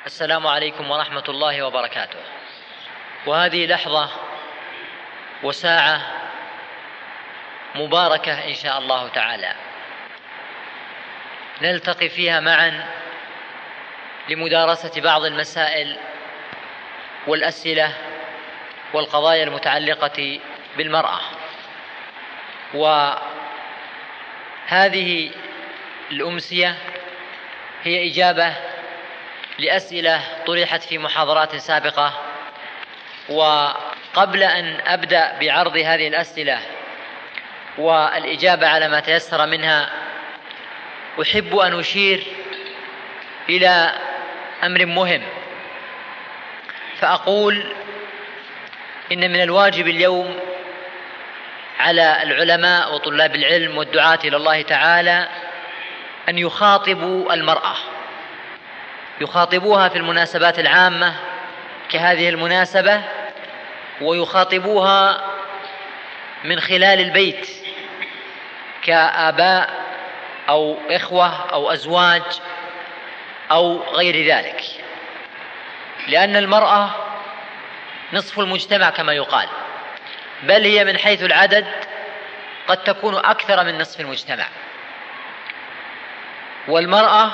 السلام عليكم ورحمة الله وبركاته. وهذه لحظة وساعة مباركة إن شاء الله تعالى نلتقي فيها معا لمدارسة بعض المسائل والأسئلة والقضايا المتعلقة بالمرأة. وهذه الأمسية هي إجابة لأسئلة طرحت في محاضرات سابقة. وقبل أن أبدأ بعرض هذه الأسئلة والإجابة على ما تيسر منها، أحب أن أشير إلى أمر مهم، فأقول إن من الواجب اليوم على العلماء وطلاب العلم والدعاة إلى الله تعالى أن يخاطبوا المرأة، يخاطبوها في المناسبات العامة كهذه المناسبة، ويخاطبوها من خلال البيت كآباء أو إخوة أو أزواج أو غير ذلك، لأن المرأة نصف المجتمع كما يقال، بل هي من حيث العدد قد تكون أكثر من نصف المجتمع. والمرأة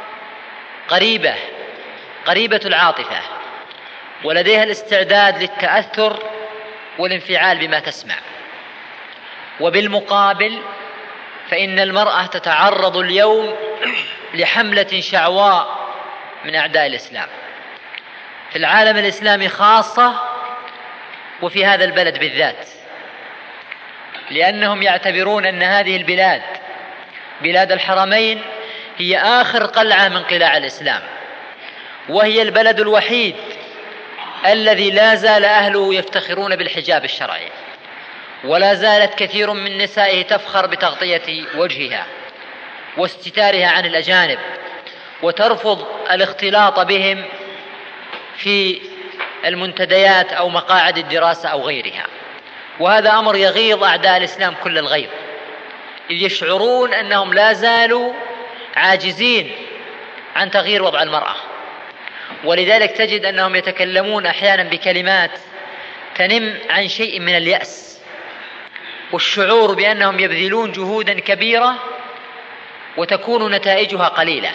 قريبة العاطفة، ولديها الاستعداد للتأثر والانفعال بما تسمع. وبالمقابل فإن المرأة تتعرض اليوم لحملة شعواء من أعداء الإسلام في العالم الإسلامي خاصة، وفي هذا البلد بالذات، لأنهم يعتبرون أن هذه البلاد بلاد الحرمين هي آخر قلعة من قلاع الإسلام، وهي البلد الوحيد الذي لا زال أهله يفتخرون بالحجاب الشرعي، ولا زالت كثير من نسائه تفخر بتغطية وجهها واستتارها عن الأجانب، وترفض الاختلاط بهم في المنتديات أو مقاعد الدراسة أو غيرها. وهذا أمر يغيظ أعداء الإسلام كل الغيظ، إذ يشعرون أنهم لا زالوا عاجزين عن تغيير وضع المرأة. ولذلك تجد أنهم يتكلمون أحيانا بكلمات تنم عن شيء من اليأس والشعور بأنهم يبذلون جهودا كبيرة وتكون نتائجها قليلة.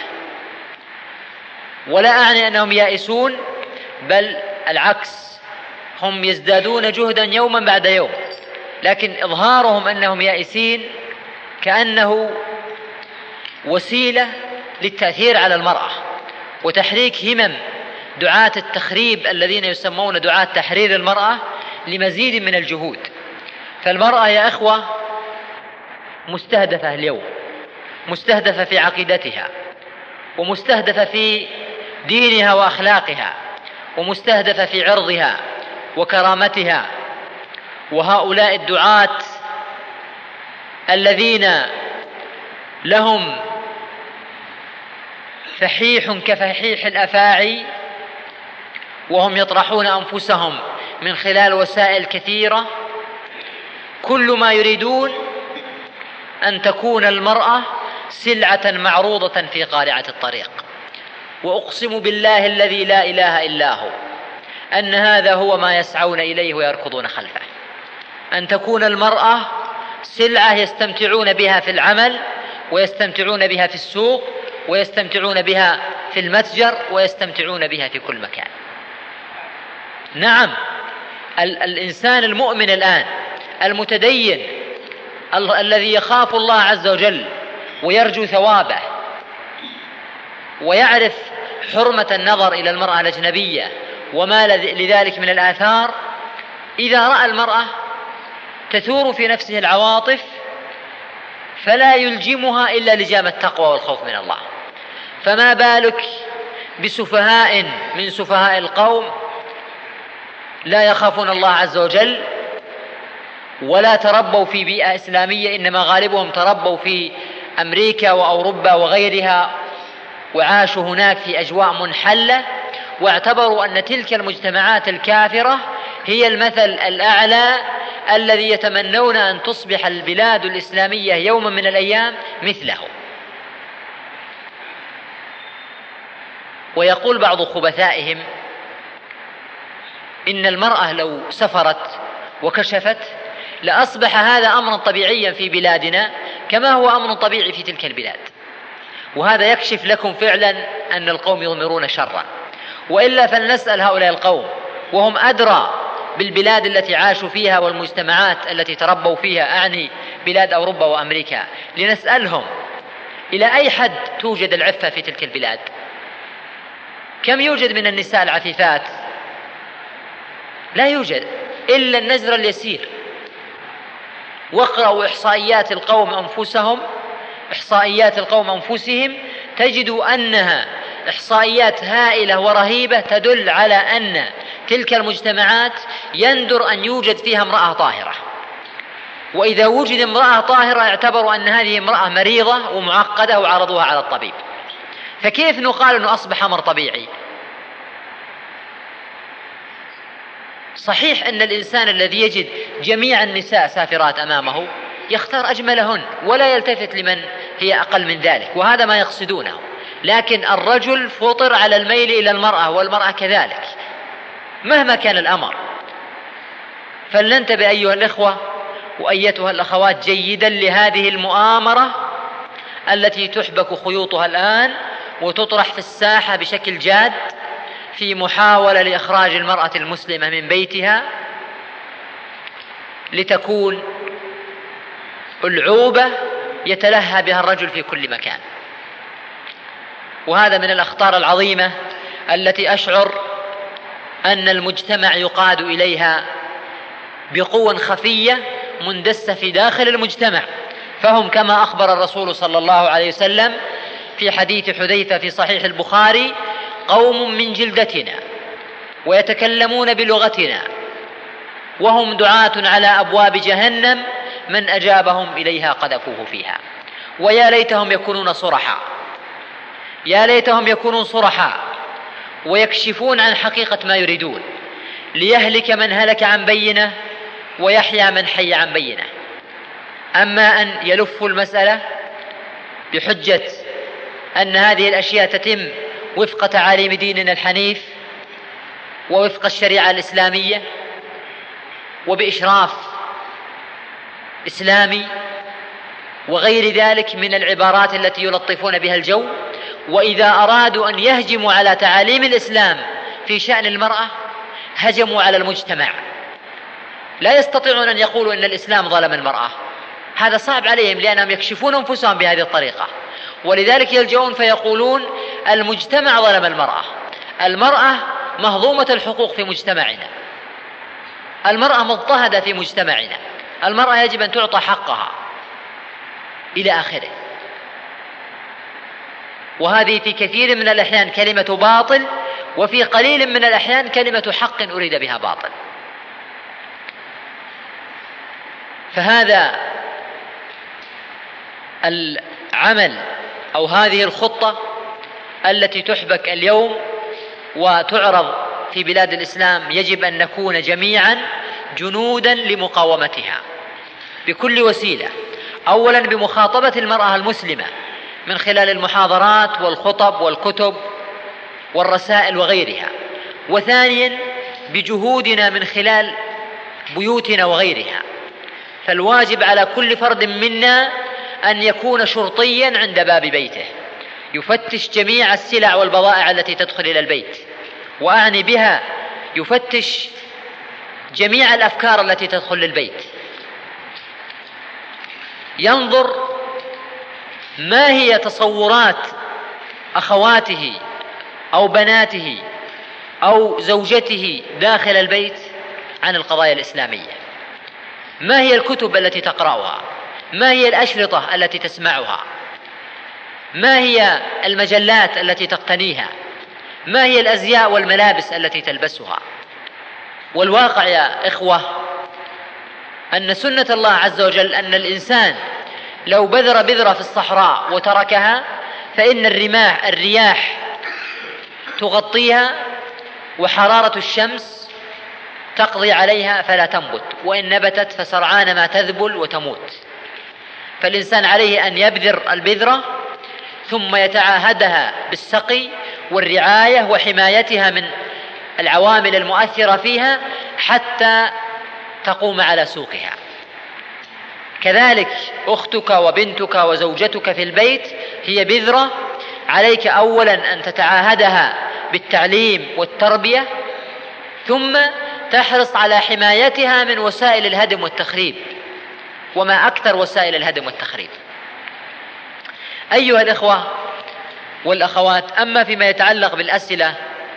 ولا أعني أنهم يائسون، بل العكس، هم يزدادون جهدا يوما بعد يوم، لكن إظهارهم أنهم يائسين كأنه وسيلة للتأثير على المرأة وتحريك همم دعاة التخريب الذين يسمون دعاة تحرير المرأة لمزيد من الجهود. فالمرأة يا إخوة مستهدفة اليوم، مستهدفة في عقيدتها، ومستهدفة في دينها وأخلاقها، ومستهدفة في عرضها وكرامتها. وهؤلاء الدعاة الذين لهم فحيح كفحيح الأفاعي، وهم يطرحون أنفسهم من خلال وسائل كثيرة، كل ما يريدون أن تكون المرأة سلعة معروضة في قارعة الطريق. وأقسم بالله الذي لا إله إلا هو أن هذا هو ما يسعون إليه ويركضون خلفه، أن تكون المرأة سلعة يستمتعون بها في العمل، ويستمتعون بها في السوق، ويستمتعون بها في المتجر، ويستمتعون بها في كل مكان. نعم، الإنسان المؤمن الآن المتدين الذي يخاف الله عز وجل ويرجو ثوابه ويعرف حرمة النظر إلى المرأة الأجنبية وما لذلك من الآثار، إذا رأى المرأة تثور في نفسه العواطف فلا يلجمها إلا لجام التقوى والخوف من الله. فما بالك بسفهاء من سفهاء القوم لا يخافون الله عز وجل ولا تربوا في بيئة إسلامية، إنما غالبهم تربوا في أمريكا وأوروبا وغيرها، وعاشوا هناك في أجواء منحلة، واعتبروا أن تلك المجتمعات الكافرة هي المثل الأعلى الذي يتمنون أن تصبح البلاد الإسلامية يوما من الأيام مثله. ويقول بعض خبثائهم إن المرأة لو سفرت وكشفت لأصبح هذا أمرا طبيعيا في بلادنا كما هو أمر طبيعي في تلك البلاد، وهذا يكشف لكم فعلا أن القوم يضمرون شرا. وإلا فلنسأل هؤلاء القوم وهم أدرى بالبلاد التي عاشوا فيها والمجتمعات التي تربوا فيها، أعني بلاد أوروبا وأمريكا، لنسألهم إلى أي حد توجد العفة في تلك البلاد؟ كم يوجد من النساء العفيفات؟ لا يوجد إلا النزر اليسير. واقرأوا إحصائيات القوم أنفسهم تجدوا أنها إحصائيات هائلة ورهيبة تدل على أن تلك المجتمعات يندر أن يوجد فيها امرأة طاهرة، وإذا وجد امرأة طاهرة اعتبروا أن هذه امرأة مريضة ومعقدة وعرضوها على الطبيب. فكيف نقال أنه أصبح أمر طبيعي؟ صحيح أن الإنسان الذي يجد جميع النساء سافرات أمامه يختار أجملهن ولا يلتفت لمن هي أقل من ذلك، وهذا ما يقصدونه، لكن الرجل فطر على الميل إلى المرأة والمرأة كذلك مهما كان الأمر. فلننتبه أيها الإخوة وأيتها الأخوات جيدا لهذه المؤامرة التي تحبك خيوطها الآن وتطرح في الساحة بشكل جاد في محاولة لإخراج المرأة المسلمة من بيتها لتكون العوبة يتلهى بها الرجل في كل مكان. وهذا من الأخطار العظيمة التي أشعر أن المجتمع يقاد إليها بقوة خفية مندسة في داخل المجتمع. فهم كما أخبر الرسول صلى الله عليه وسلم في حديث حذيفة في صحيح البخاري: قوم من جلدتنا ويتكلمون بلغتنا وهم دعاة على أبواب جهنم من أجابهم إليها قذفوه فيها. ويا ليتهم يكونون صرحاء، يا ليتهم يكونون صرحاء ويكشفون عن حقيقة ما يريدون، ليهلك من هلك عن بينة ويحيى من حي عن بينة. أما أن يلفوا المسألة بحجة أن هذه الأشياء تتم وفق تعاليم ديننا الحنيف ووفق الشريعة الإسلامية وبإشراف إسلامي وغير ذلك من العبارات التي يلطفون بها الجو، وإذا أرادوا أن يهجموا على تعاليم الإسلام في شأن المرأة هجموا على المجتمع. لا يستطيعون أن يقولوا إن الإسلام ظلم المرأة، هذا صعب عليهم لأنهم يكشفون أنفسهم بهذه الطريقة، ولذلك يلجؤون فيقولون المجتمع ظلم المرأة، المرأة مهضومة الحقوق في مجتمعنا، المرأة مضطهدة في مجتمعنا، المرأة يجب أن تعطى حقها إلى آخره. وهذه في كثير من الأحيان كلمة باطل، وفي قليل من الأحيان كلمة حق أريد بها باطل. فهذا العمل أو هذه الخطة التي تحبك اليوم وتعرض في بلاد الإسلام يجب أن نكون جميعا جنودا لمقاومتها بكل وسيلة. أولا بمخاطبة المرأة المسلمة من خلال المحاضرات والخطب والكتب والرسائل وغيرها، وثانيا بجهودنا من خلال بيوتنا وغيرها. فالواجب على كل فرد منا أن يكون شرطيا عند باب بيته يفتش جميع السلع والبضائع التي تدخل إلى البيت، وأعني بها يفتش جميع الأفكار التي تدخل للبيت، ينظر ما هي تصورات أخواته أو بناته أو زوجته داخل البيت عن القضايا الإسلامية، ما هي الكتب التي تقرأها، ما هي الأشرطة التي تسمعها، ما هي المجلات التي تقتنيها، ما هي الأزياء والملابس التي تلبسها. والواقع يا إخوة أن سنة الله عز وجل أن الإنسان لو بذر بذرة في الصحراء وتركها فإن الرياح تغطيها وحرارة الشمس تقضي عليها فلا تنبت، وإن نبتت فسرعان ما تذبل وتموت. فالإنسان عليه أن يبذر البذرة ثم يتعاهدها بالسقي والرعاية وحمايتها من العوامل المؤثرة فيها حتى تقوم على سوقها. كذلك أختك وبنتك وزوجتك في البيت هي بذرة، عليك أولا أن تتعاهدها بالتعليم والتربية، ثم تحرص على حمايتها من وسائل الهدم والتخريب، وما أكثر وسائل الهدم والتخريب. أيها الإخوة والأخوات، أما فيما يتعلق بالأسئلة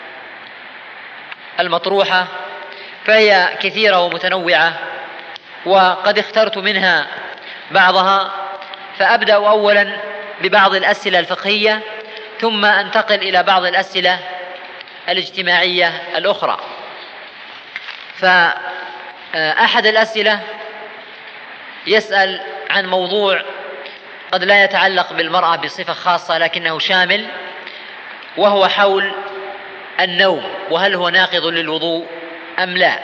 المطروحة فهي كثيرة ومتنوعة، وقد اخترت منها بعضها، فأبدأ أولا ببعض الأسئلة الفقهية، ثم أنتقل إلى بعض الأسئلة الاجتماعية الأخرى. فأحد الأسئلة يسأل عن موضوع قد لا يتعلق بالمرأة بصفة خاصة لكنه شامل، وهو حول النوم، وهل هو ناقض للوضوء أم لا.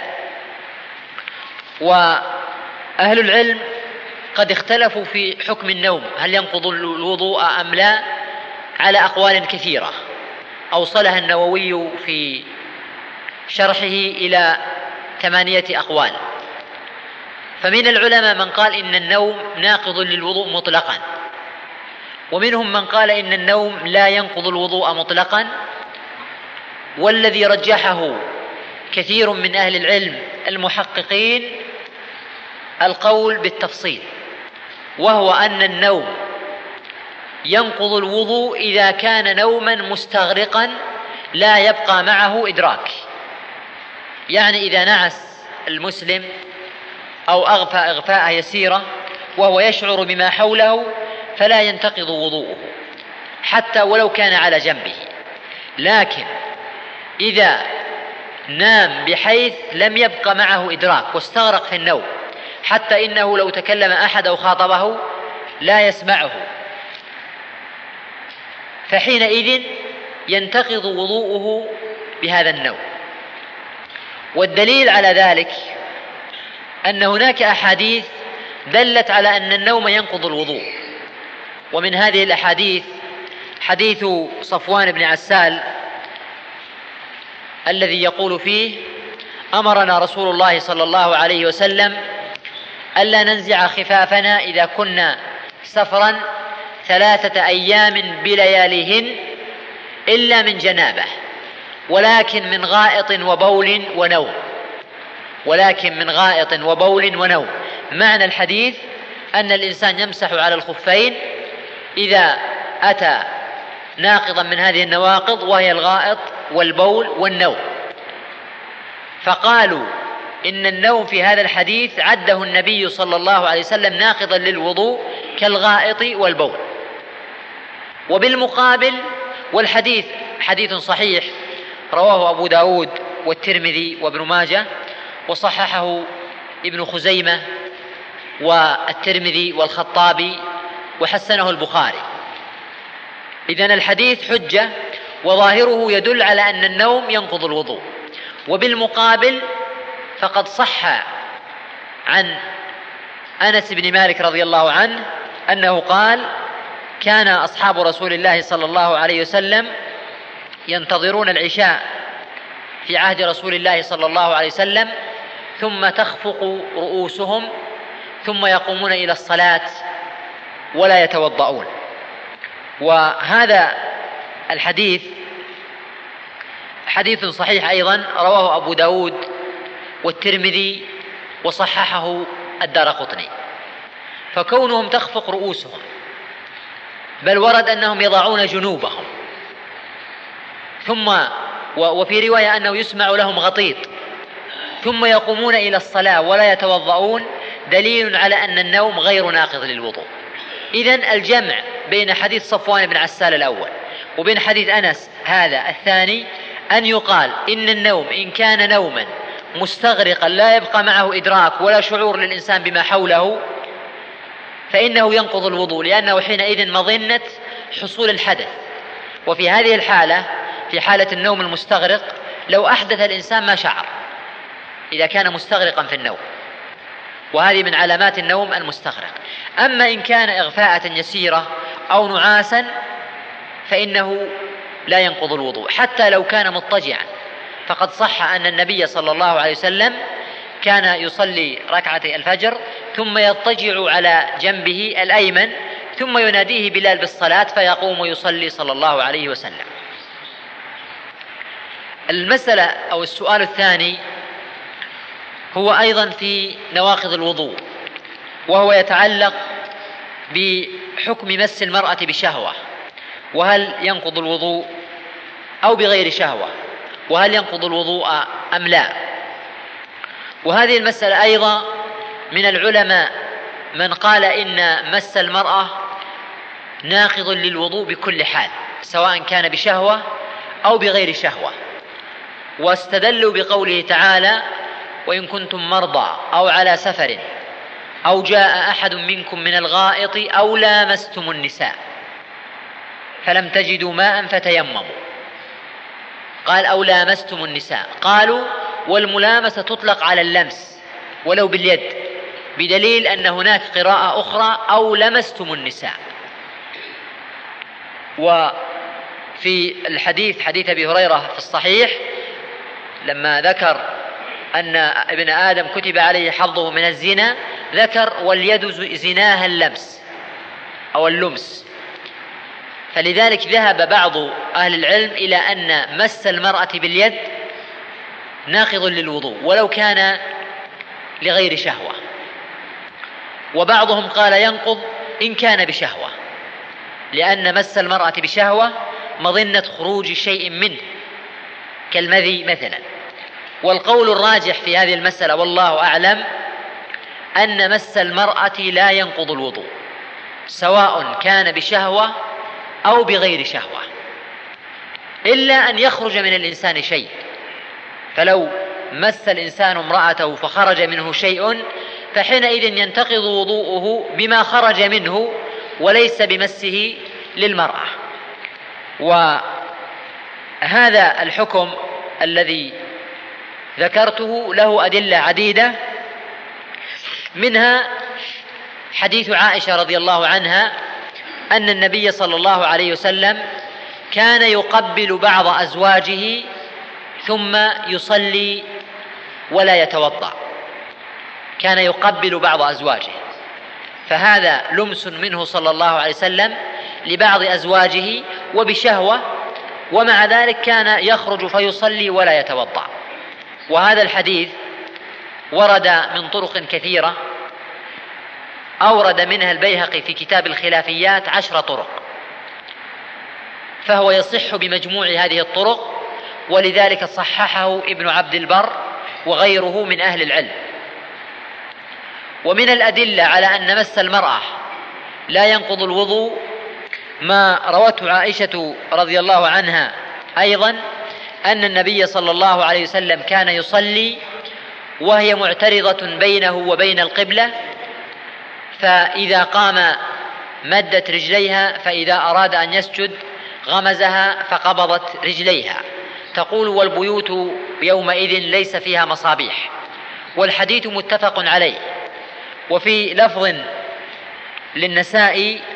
وأهل العلم قد اختلفوا في حكم النوم، هل ينقض الوضوء أم لا، على أقوال كثيرة أوصلها النووي في شرحه إلى 8 أقوال. فمن العلماء من قال إن النوم ناقض للوضوء مطلقا، ومنهم من قال إن النوم لا ينقض الوضوء مطلقا، والذي رجحه كثير من أهل العلم المحققين القول بالتفصيل، وهو أن النوم ينقض الوضوء إذا كان نوما مستغرقا لا يبقى معه إدراك. يعني إذا نعس المسلم أو أغفى إغفاء يسيرة وهو يشعر بما حوله فلا ينتقض وضوءه حتى ولو كان على جنبه، لكن إذا نام بحيث لم يبقى معه إدراك واستغرق في النوم حتى إنه لو تكلم أحد أو خاطبه لا يسمعه، فحينئذ ينتقض وضوءه بهذا النوم. والدليل على ذلك أن هناك أحاديث دلت على أن النوم ينقض الوضوء، ومن هذه الأحاديث حديث صفوان بن عسال الذي يقول فيه: أمرنا رسول الله صلى الله عليه وسلم ألا ننزع خفافنا إذا كنا سفرا 3 أيام بلياليهن إلا من جنابه، ولكن من غائط وبول ونوم. ولكن من غائط وبول ونوم. معنى الحديث أن الإنسان يمسح على الخفين إذا أتى ناقضا من هذه النواقض، وهي الغائط والبول والنوم. فقالوا إن النوم في هذا الحديث عده النبي صلى الله عليه وسلم ناقضا للوضوء كالغائط والبول. وبالمقابل، والحديث حديث صحيح رواه أبو داود والترمذي وابن ماجه، وصححه ابن خزيمة والترمذي والخطابي، وحسنه البخاري. إذن الحديث حجة وظاهره يدل على أن النوم ينقض الوضوء. وبالمقابل فقد صح عن أنس بن مالك رضي الله عنه أنه قال: كان أصحاب رسول الله صلى الله عليه وسلم ينتظرون العشاء في عهد رسول الله صلى الله عليه وسلم، ثم تخفق رؤوسهم، ثم يقومون إلى الصلاة ولا يتوضؤون. وهذا الحديث حديث صحيح أيضا رواه أبو داود والترمذي وصححه الدارقطني. فكونهم تخفق رؤوسهم، بل ورد أنهم يضعون جنوبهم، ثم وفي رواية أنه يسمع لهم غطيط، ثم يقومون إلى الصلاة ولا يتوضؤون، دليل على أن النوم غير ناقض للوضوء. إذن الجمع بين حديث صفوان بن عسال الأول وبين حديث أنس هذا الثاني أن يقال إن النوم إن كان نوما مستغرقا لا يبقى معه إدراك ولا شعور للإنسان بما حوله فإنه ينقض الوضوء، لأنه حينئذ مظنة حصول الحدث. وفي هذه الحالة، في حالة النوم المستغرق، لو أحدث الإنسان ما شعر إذا كان مستغرقا في النوم، وهذه من علامات النوم المستغرق. أما إن كان إغفاءة يسيرة أو نعاسا فإنه لا ينقض الوضوء حتى لو كان مضطجعا. فقد صح أن النبي صلى الله عليه وسلم كان يصلي ركعتي الفجر ثم يضطجع على جنبه الأيمن ثم يناديه بلال بالصلاة فيقوم يصلي صلى الله عليه وسلم. المسألة أو السؤال الثاني هو أيضا في نواقض الوضوء، وهو يتعلق بحكم مس المرأة بشهوة، وهل ينقض الوضوء أو بغير شهوة، وهل ينقض الوضوء أم لا. وهذه المسألة أيضا من العلماء من قال إن مس المرأة ناقض للوضوء بكل حال سواء كان بشهوة أو بغير شهوة، واستدلوا بقوله تعالى: وإن كنتم مرضى أو على سفر أو جاء أحد منكم من الغائط أو لامستم النساء فلم تجدوا ماء فتيمموا. قال: أو لامستم النساء. قالوا: والملامسة تطلق على اللمس ولو باليد، بدليل أن هناك قراءة أخرى: أو لمستم النساء. وفي الحديث حديث أبي هريرة في الصحيح لما ذكر أن ابن آدم كتب عليه حظه من الزنا ذكر: واليد زناها اللمس أو اللمس. فلذلك ذهب بعض أهل العلم إلى أن مس المرأة باليد ناقض للوضوء ولو كان لغير شهوة، وبعضهم قال ينقض إن كان بشهوة، لأن مس المرأة بشهوة مظنة خروج شيء منه كالمذي مثلا. والقول الراجح في هذه المسألة والله أعلم أن مس المرأة لا ينقض الوضوء سواء كان بشهوة أو بغير شهوة، إلا أن يخرج من الإنسان شيء. فلو مس الإنسان امرأته فخرج منه شيء فحينئذ ينتقض وضوءه بما خرج منه وليس بمسه للمرأة. وهذا الحكم الذي ذكرته له أدلة عديدة، منها حديث عائشة رضي الله عنها أن النبي صلى الله عليه وسلم كان يقبل بعض أزواجه ثم يصلي ولا يتوضأ. كان يقبل بعض أزواجه، فهذا لمس منه صلى الله عليه وسلم لبعض أزواجه وبشهوة، ومع ذلك كان يخرج فيصلي ولا يتوضأ. وهذا الحديث ورد من طرق كثيرة، أورد منها البيهقي في كتاب الخلافيات 10 طرق، فهو يصح بمجموع هذه الطرق، ولذلك صححه ابن عبد البر وغيره من أهل العلم. ومن الأدلة على أن مس المرأة لا ينقض الوضوء ما روته عائشة رضي الله عنها أيضا أن النبي صلى الله عليه وسلم كان يصلي وهي معترضة بينه وبين القبلة، فإذا قام مدت رجليها، فإذا أراد أن يسجد غمزها فقبضت رجليها. تقول: والبيوت يومئذ ليس فيها مصابيح. والحديث متفق عليه. وفي لفظ للنسائي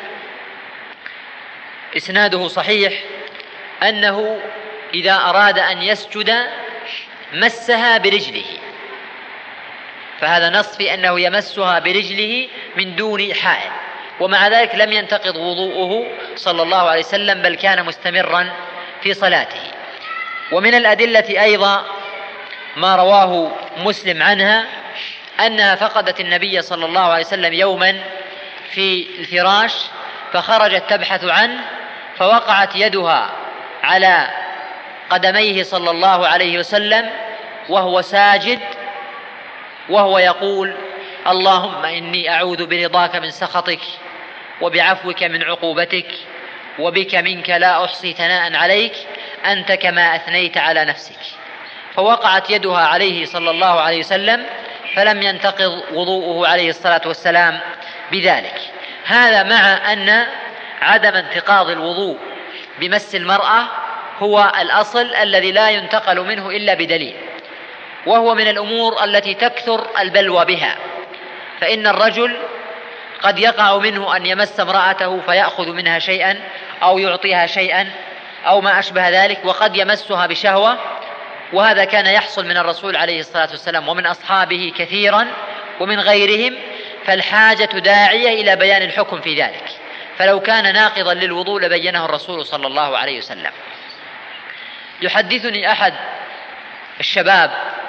إسناده صحيح أنه إذا أراد أن يسجد مسها برجله، فهذا نص في أنه يمسها برجله من دون حائل، ومع ذلك لم ينتقض وضوءه صلى الله عليه وسلم بل كان مستمرا في صلاته. ومن الأدلة أيضا ما رواه مسلم عنها أنها فقدت النبي صلى الله عليه وسلم يوما في الفراش فخرجت تبحث عنه، فوقعت يدها على قدميه صلى الله عليه وسلم وهو ساجد وهو يقول: اللهم إني أعوذ برضاك من سخطك وبعفوك من عقوبتك وبك منك لا أحصي ثناء عليك أنت كما أثنيت على نفسك. فوقعت يدها عليه صلى الله عليه وسلم فلم ينتقض وضوءه عليه الصلاة والسلام بذلك. هذا مع أن عدم انتقاض الوضوء بمس المرأة هو الأصل الذي لا ينتقل منه إلا بدليل، وهو من الأمور التي تكثر البلوى بها. فإن الرجل قد يقع منه أن يمس امرأته فيأخذ منها شيئا أو يعطيها شيئا أو ما أشبه ذلك، وقد يمسها بشهوة، وهذا كان يحصل من الرسول عليه الصلاة والسلام ومن أصحابه كثيرا ومن غيرهم، فالحاجة داعية إلى بيان الحكم في ذلك، فلو كان ناقضا للوضوء لبينه الرسول صلى الله عليه وسلم. يحدثني أحد الشباب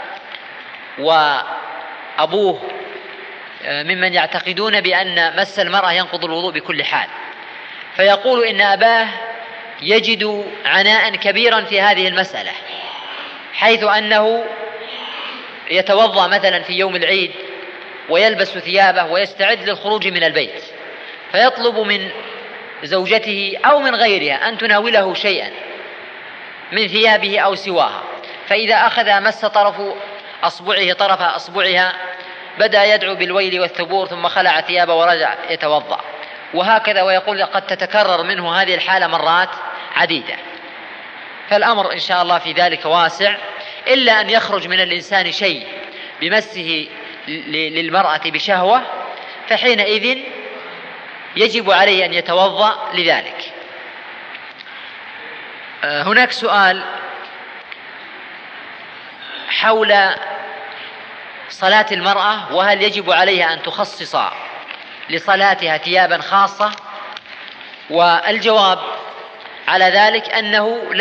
وأبوه ممن يعتقدون بأن مس المرأة ينقض الوضوء بكل حال، فيقول إن أباه يجد عناء كبيرا في هذه المسألة، حيث أنه يتوضأ مثلا في يوم العيد ويلبس ثيابه ويستعد للخروج من البيت، فيطلب من زوجته أو من غيرها أن تناوله شيئا من ثيابه أو سواها، فإذا أخذ مس طرف أصبعها بدأ يدعو بالويل والثبور، ثم خلع ثيابه ورجع يتوضأ، وهكذا. ويقول قد تتكرر منه هذه الحالة مرات عديدة. فالأمر إن شاء الله في ذلك واسع، إلا أن يخرج من الإنسان شيء بمسه للمرأة بشهوة، فحينئذ يجب عليه أن يتوضأ لذلك. هناك سؤال حول صلاة المرأة، وهل يجب عليها أن تخصص لصلاتها ثيابا خاصة؟ والجواب على ذلك أنه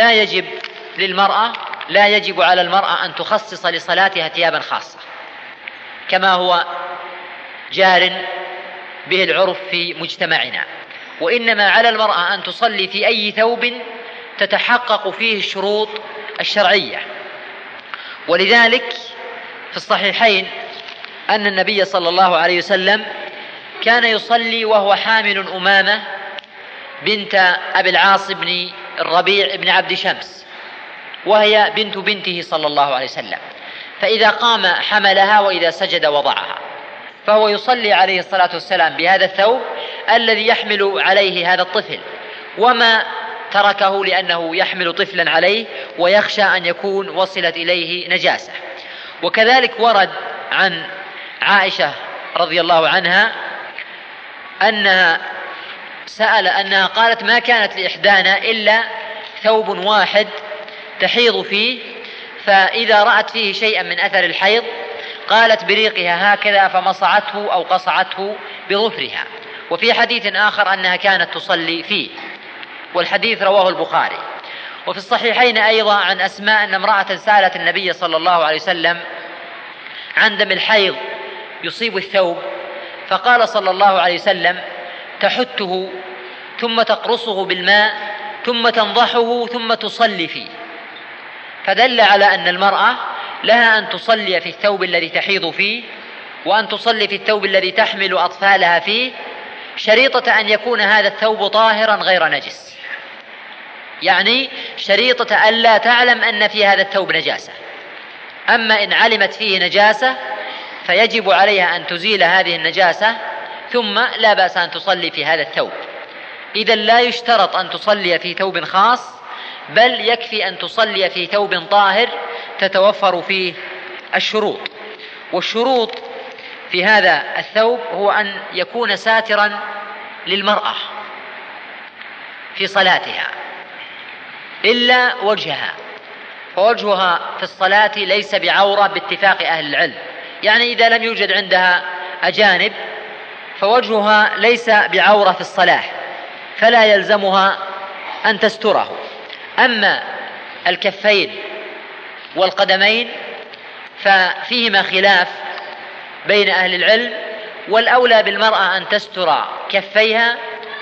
لا يجب على المرأة أن تخصص لصلاتها ثيابا خاصة كما هو جار به العرف في مجتمعنا، وإنما على المرأة أن تصلي في أي ثوب تتحقق فيه الشروط الشرعية. ولذلك في الصحيحين أن النبي صلى الله عليه وسلم كان يصلي وهو حامل أمامة بنت أبي العاص بن الربيع بن عبد شمس، وهي بنت بنته صلى الله عليه وسلم، فإذا قام حملها وإذا سجد وضعها، فهو يصلي عليه الصلاة والسلام بهذا الثوب الذي يحمل عليه هذا الطفل، وما تركه لأنه يحمل طفلا عليه ويخشى أن يكون وصلت إليه نجاسة. وكذلك ورد عن عائشة رضي الله عنها أنها قالت: ما كانت لإحدانا إلا ثوب واحد تحيض فيه، فإذا رأت فيه شيئا من أثر الحيض قالت بريقها هكذا فمصعته أو قصعته بظفرها. وفي حديث آخر أنها كانت تصلي فيه، والحديث رواه البخاري. وفي الصحيحين أيضا عن أسماء أن امرأة سألت النبي صلى الله عليه وسلم عن دم الحيض يصيب الثوب، فقال صلى الله عليه وسلم: تحته ثم تقرصه بالماء ثم تنضحه ثم تصلي فيه. فدل على أن المرأة لها أن تصلي في الثوب الذي تحيض فيه، وأن تصلي في الثوب الذي تحمل أطفالها فيه، شريطة أن يكون هذا الثوب طاهرا غير نجس، يعني شريطة ألا تعلم أن في هذا الثوب نجاسة. أما إن علمت فيه نجاسة فيجب عليها أن تزيل هذه النجاسة، ثم لا بأس أن تصلي في هذا الثوب. إذن لا يشترط أن تصلي في ثوب خاص، بل يكفي أن تصلي في ثوب طاهر تتوفر فيه الشروط. والشروط في هذا الثوب هو أن يكون ساترا للمرأة في صلاتها إلا وجهها، فوجهها في الصلاة ليس بعورة باتفاق أهل العلم، يعني إذا لم يوجد عندها أجانب فوجهها ليس بعورة في الصلاة، فلا يلزمها أن تستره. أما الكفين والقدمين ففيهما خلاف بين أهل العلم، والأولى بالمرأة أن تستر كفيها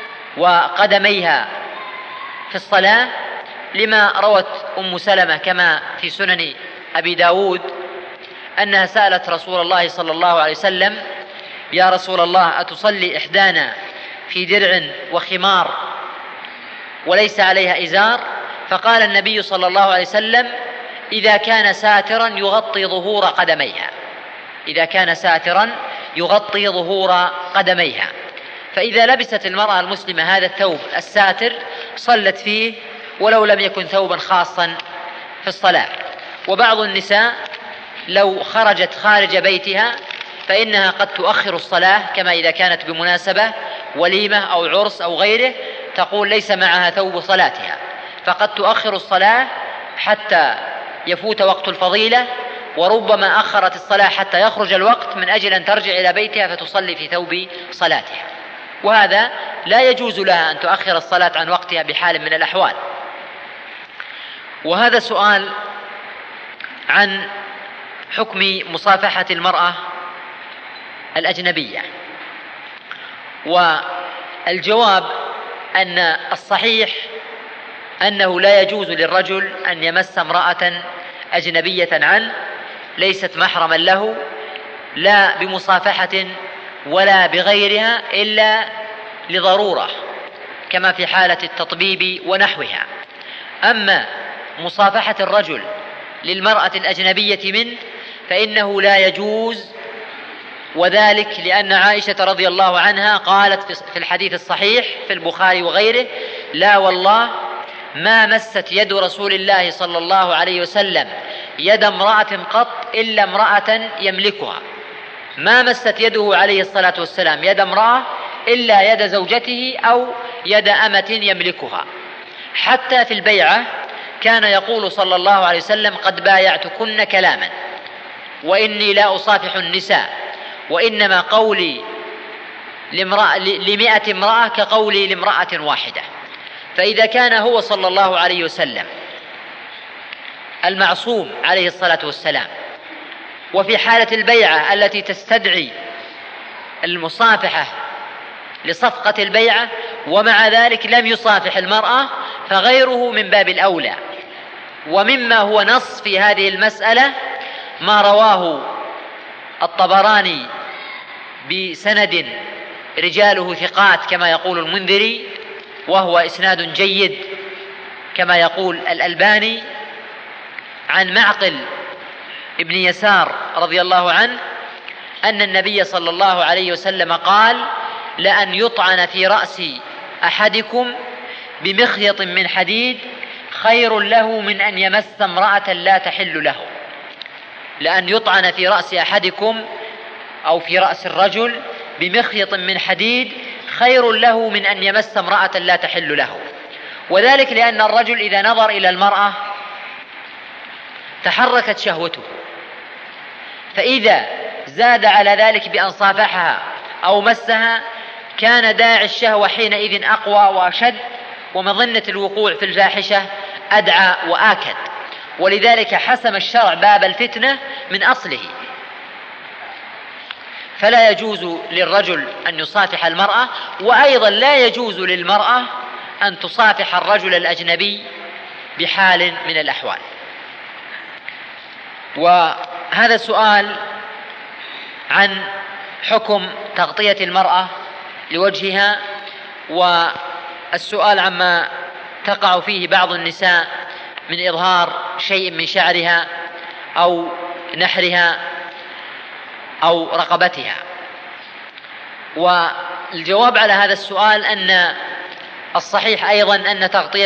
وقدميها في الصلاة، لما روت أم سلمة كما في سنن أبي داود أنها سألت رسول الله صلى الله عليه وسلم: يا رسول الله، أتصلي إحدانا في درع وخمار وليس عليها إزار؟ فقال النبي صلى الله عليه وسلم: إذا كان ساترا يغطي ظهور قدميها، إذا كان ساترا يغطي ظهور قدميها. فإذا لبست المرأة المسلمة هذا الثوب الساتر صلت فيه ولو لم يكن ثوبا خاصا في الصلاة. وبعض النساء لو خرجت خارج بيتها فإنها قد تؤخر الصلاة، كما إذا كانت بمناسبة وليمة أو عرس أو غيره، تقول ليس معها ثوب صلاتها، فقد تؤخر الصلاة حتى يفوت وقت الفضيلة، وربما أخرت الصلاة حتى يخرج الوقت من أجل أن ترجع إلى بيتها فتصلي في ثوب صلاتها، وهذا لا يجوز لها أن تؤخر الصلاة عن وقتها بحال من الأحوال. وهذا سؤال عن حكم مصافحة المرأة الأجنبية، والجواب أن الصحيح أنه لا يجوز للرجل أن يمس امرأة أجنبية عنه ليست محرما له، لا بمصافحة ولا بغيرها إلا لضرورة كما في حالة التطبيب ونحوها. أما مصافحة الرجل للمرأة الأجنبية منه فإنه لا يجوز، وذلك لأن عائشة رضي الله عنها قالت في الحديث الصحيح في البخاري وغيره: لا والله ما مست يد رسول الله صلى الله عليه وسلم يد امرأة قط إلا امرأة يملكها. ما مست يده عليه الصلاة والسلام يد امرأة إلا يد زوجته أو يد أمة يملكها. حتى في البيعة كان يقول صلى الله عليه وسلم: قد بايعتكن كلاما وإني لا أصافح النساء، وإنما قولي لمئة امرأة كقولي لامرأة واحدة. فإذا كان هو صلى الله عليه وسلم المعصوم عليه الصلاة والسلام، وفي حالة البيعة التي تستدعي المصافحة لصفقة البيعة ومع ذلك لم يصافح المرأة، فغيره من باب الأولى. ومما هو نص في هذه المسألة ما رواه الطبراني بسند رجاله ثقات كما يقول المنذري، وهو إسناد جيد كما يقول الألباني، عن معقل ابن يسار رضي الله عنه أن النبي صلى الله عليه وسلم قال: لأن يطعن في رأس أحدكم بمخيط من حديد خير له من أن يمس امرأة لا تحل له. لأن يطعن في رأس أحدكم أو في رأس الرجل بمخيط من حديد خير له من أن يمس امرأة لا تحل له. وذلك لأن الرجل إذا نظر إلى المرأة تحركت شهوته، فإذا زاد على ذلك بأن صافحها أو مسها كان داعي الشهوة حينئذ أقوى وأشد، ومظنة الوقوع في الفاحشة أدعى وآكد. ولذلك حسم الشرع باب الفتنة من أصله، فلا يجوز للرجل أن يصافح المرأة، وأيضا لا يجوز للمرأة أن تصافح الرجل الأجنبي بحال من الأحوال. وهذا سؤال عن حكم تغطية المرأة لوجهها، والسؤال عما تقع فيه بعض النساء من إظهار شيء من شعرها أو نحرها أو رقبتها. والجواب على هذا السؤال أن الصحيح أيضا أن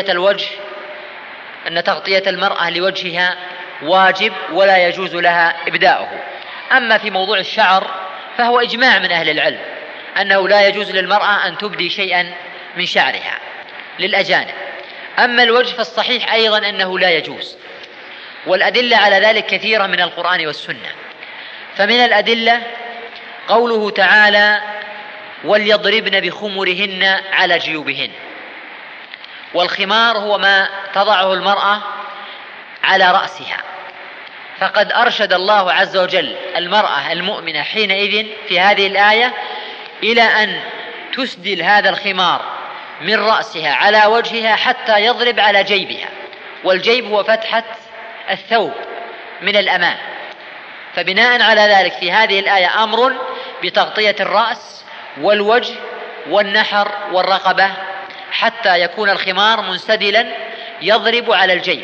تغطية المرأة لوجهها واجب ولا يجوز لها إبداؤه. أما في موضوع الشعر فهو إجماع من أهل العلم أنه لا يجوز للمرأة أن تبدي شيئا من شعرها للأجانب. أما الوجه فالصحيح أيضا أنه لا يجوز، والأدلة على ذلك كثيرة من القرآن والسنة. فمن الأدلة قوله تعالى: وليضربن بخمرهن على جيوبهن. والخمار هو ما تضعه المرأة على رأسها، فقد أرشد الله عز وجل المرأة المؤمنة حينئذ في هذه الآية إلى أن تسدل هذا الخمار من رأسها على وجهها حتى يضرب على جيبها، والجيب هو فتحة الثوب من الأمام. فبناء على ذلك في هذه الآية أمر بتغطية الرأس والوجه والنحر والرقبة حتى يكون الخمار منسدلا يضرب على الجيب،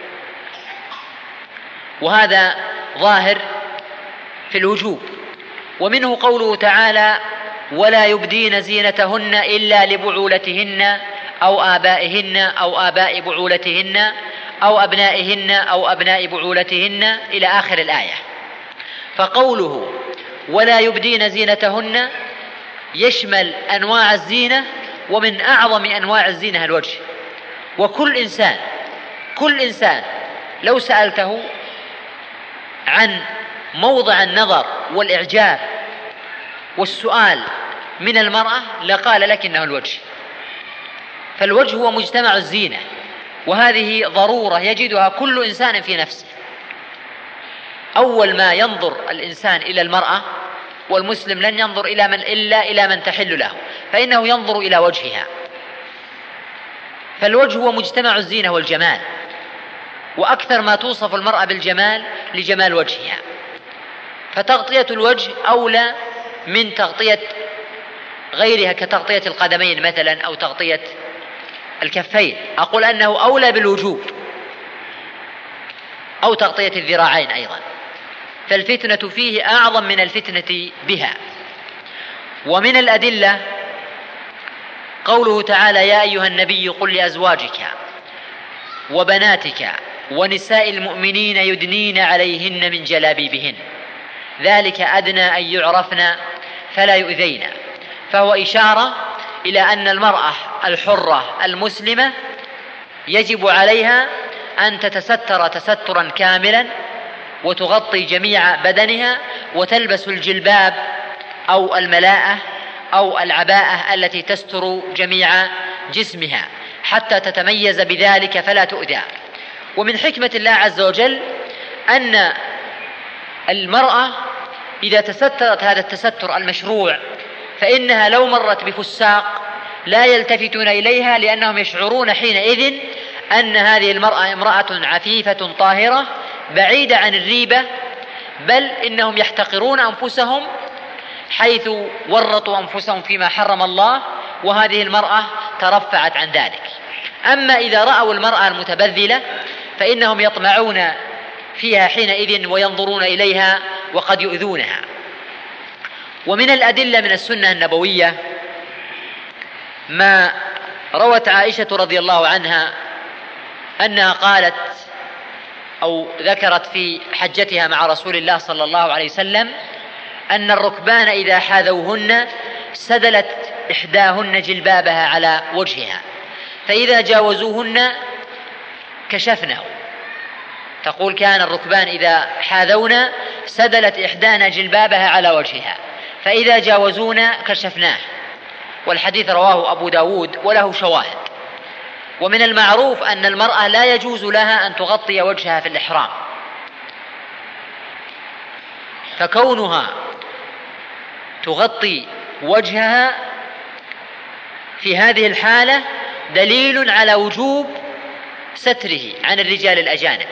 وهذا ظاهر في الوجوب. ومنه قوله تعالى: ولا يبدين زينتهن إلا لبعولتهن أو آبائهن أو آباء بعولتهن أو أبنائهن أو أبناء بعولتهن إلى آخر الآية. فقوله ولا يبدين زينتهن يشمل أنواع الزينة، ومن أعظم أنواع الزينة الوجه، كل إنسان لو سألته عن موضع النظر والإعجاب والسؤال من المرأة لقال لك إنه الوجه. فالوجه هو مجتمع الزينة، وهذه ضرورة يجدها كل إنسان في نفسه. أول ما ينظر الإنسان إلى المرأة، والمسلم لن ينظر إلا إلى من تحل له، فإنه ينظر إلى وجهها. فالوجه هو مجتمع الزينة والجمال، وأكثر ما توصف المرأة بالجمال لجمال وجهها، فتغطية الوجه أولى من تغطية غيرها كتغطية القدمين مثلا أو تغطية الكفين. أقول أنه أولى بالوجوب، أو تغطية الذراعين أيضا، فالفتنة فيه أعظم من الفتنة بها. ومن الأدلة قوله تعالى: يا أيها النبي قل لأزواجك وبناتك ونساء المؤمنين يدنين عليهن من جلابيبهن ذلك أدنى أن يعرفن فلا يؤذين. فهو إشارة إلى أن المرأة الحرة المسلمة يجب عليها أن تتستر تسترا كاملا وتغطي جميع بدنها، وتلبس الجلباب أو الملاءة أو العباءة التي تستر جميع جسمها حتى تتميز بذلك فلا تؤذى. ومن حكمة الله عز وجل أن المرأة إذا تسترت هذا التستر المشروع فإنها لو مرت بفساق لا يلتفتون إليها، لأنهم يشعرون حينئذ أن هذه المرأة امرأة عفيفة طاهرة بعيدة عن الريبة، بل إنهم يحتقرون أنفسهم حيث ورطوا أنفسهم فيما حرم الله، وهذه المرأة ترفعت عن ذلك. أما إذا رأوا المرأة المتبذلة فإنهم يطمعون فيها حينئذ وينظرون إليها وقد يؤذونها. ومن الأدلة من السنة النبوية ما روت عائشة رضي الله عنها أنها قالت أو ذكرت في حجتها مع رسول الله صلى الله عليه وسلم أن الركبان إذا حاذوهن سدلت إحداهن جلبابها على وجهها، فإذا جاوزوهن كشفنه. تقول: كان الركبان إذا حاذونا سدلت إحدانا جلبابها على وجهها، فإذا جاوزونا كشفناه. والحديث رواه أبو داود وله شواهد. ومن المعروف أن المرأة لا يجوز لها أن تغطي وجهها في الإحرام، فكونها تغطي وجهها في هذه الحالة دليل على وجوب ستره عن الرجال الأجانب.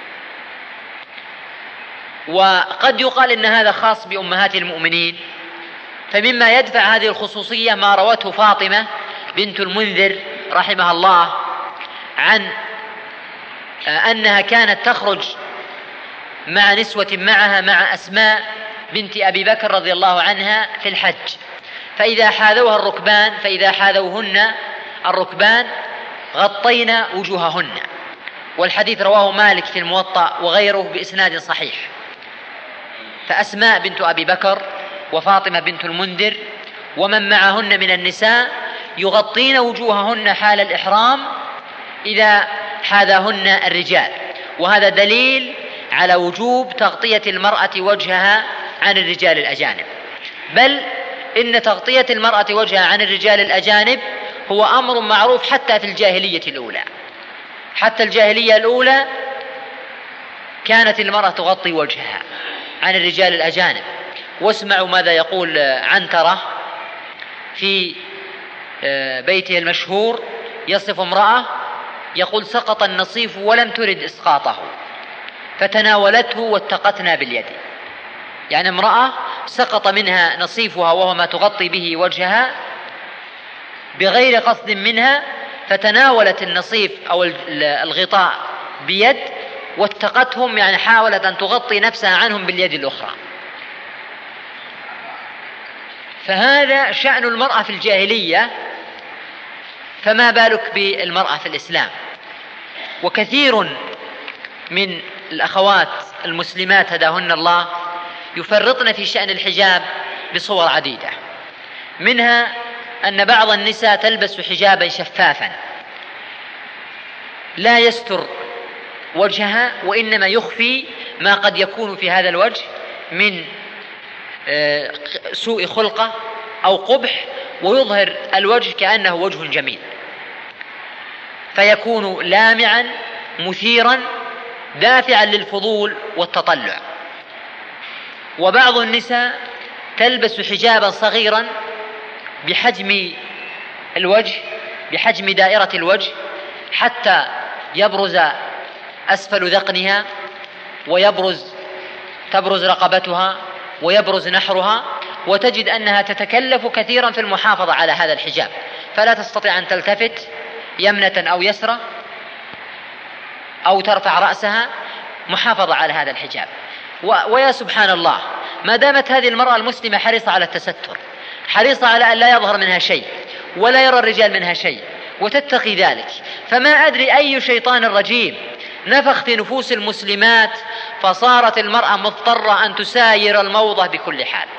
وقد يقال إن هذا خاص بأمهات المؤمنين، فمما يدفع هذه الخصوصية ما روته فاطمة بنت المنذر رحمها الله عن أنها كانت تخرج مع نسوة معها مع أسماء بنت أبي بكر رضي الله عنها في الحج، فإذا حاذوهن الركبان غطينا وجوههن. والحديث رواه مالك في الموطأ وغيره بإسناد صحيح. فأسماء بنت أبي بكر وفاطمة بنت المنذر ومن معهن من النساء يغطين وجوههن حال الإحرام إذا حاذاهن الرجال، وهذا دليل على وجوب تغطية المرأة وجهها عن الرجال الأجانب. بل إن تغطية المرأة وجهها عن الرجال الأجانب هو أمر معروف حتى في الجاهلية الأولى. حتى الجاهلية الأولى كانت المرأة تغطي وجهها عن الرجال الأجانب. واسمعوا ماذا يقول عنترة في بيته المشهور يصف امرأة، يقول: سقط النصيف ولم ترد إسقاطه فتناولته واتقتنا باليد. يعني امرأة سقط منها نصيفها وهو ما تغطي به وجهها بغير قصد منها، فتناولت النصيف أو الغطاء بيد واتقتهم، يعني حاولت أن تغطي نفسها عنهم باليد الأخرى. فهذا شأن المرأة في الجاهلية، فما بالك بالمرأة في الإسلام. وكثير من الأخوات المسلمات هداهن الله يفرطن في شأن الحجاب بصور عديدة، منها أن بعض النساء تلبس حجابا شفافا لا يستر وجهها، وإنما يخفي ما قد يكون في هذا الوجه من سوء خلقه أو قبح، ويظهر الوجه كأنه وجه جميل، فيكون لامعا مثيرا دافعا للفضول والتطلع. وبعض النساء تلبس حجابا صغيرا بحجم الوجه، بحجم دائرة الوجه، حتى يبرز أسفل ذقنها تبرز رقبتها ويبرز نحرها، وتجد أنها تتكلف كثيرا في المحافظة على هذا الحجاب، فلا تستطيع أن تلتفت يمنة أو يسرى أو ترفع رأسها محافظة على هذا الحجاب. ويا سبحان الله، ما دامت هذه المرأة المسلمة حريصة على التستر، حريصة على أن لا يظهر منها شيء ولا يرى الرجال منها شيء وتتقي ذلك، فما أدري أي شيطان رجيم نفخ في نفوس المسلمات فصارت المرأة مضطرة أن تساير الموضة بكل حال.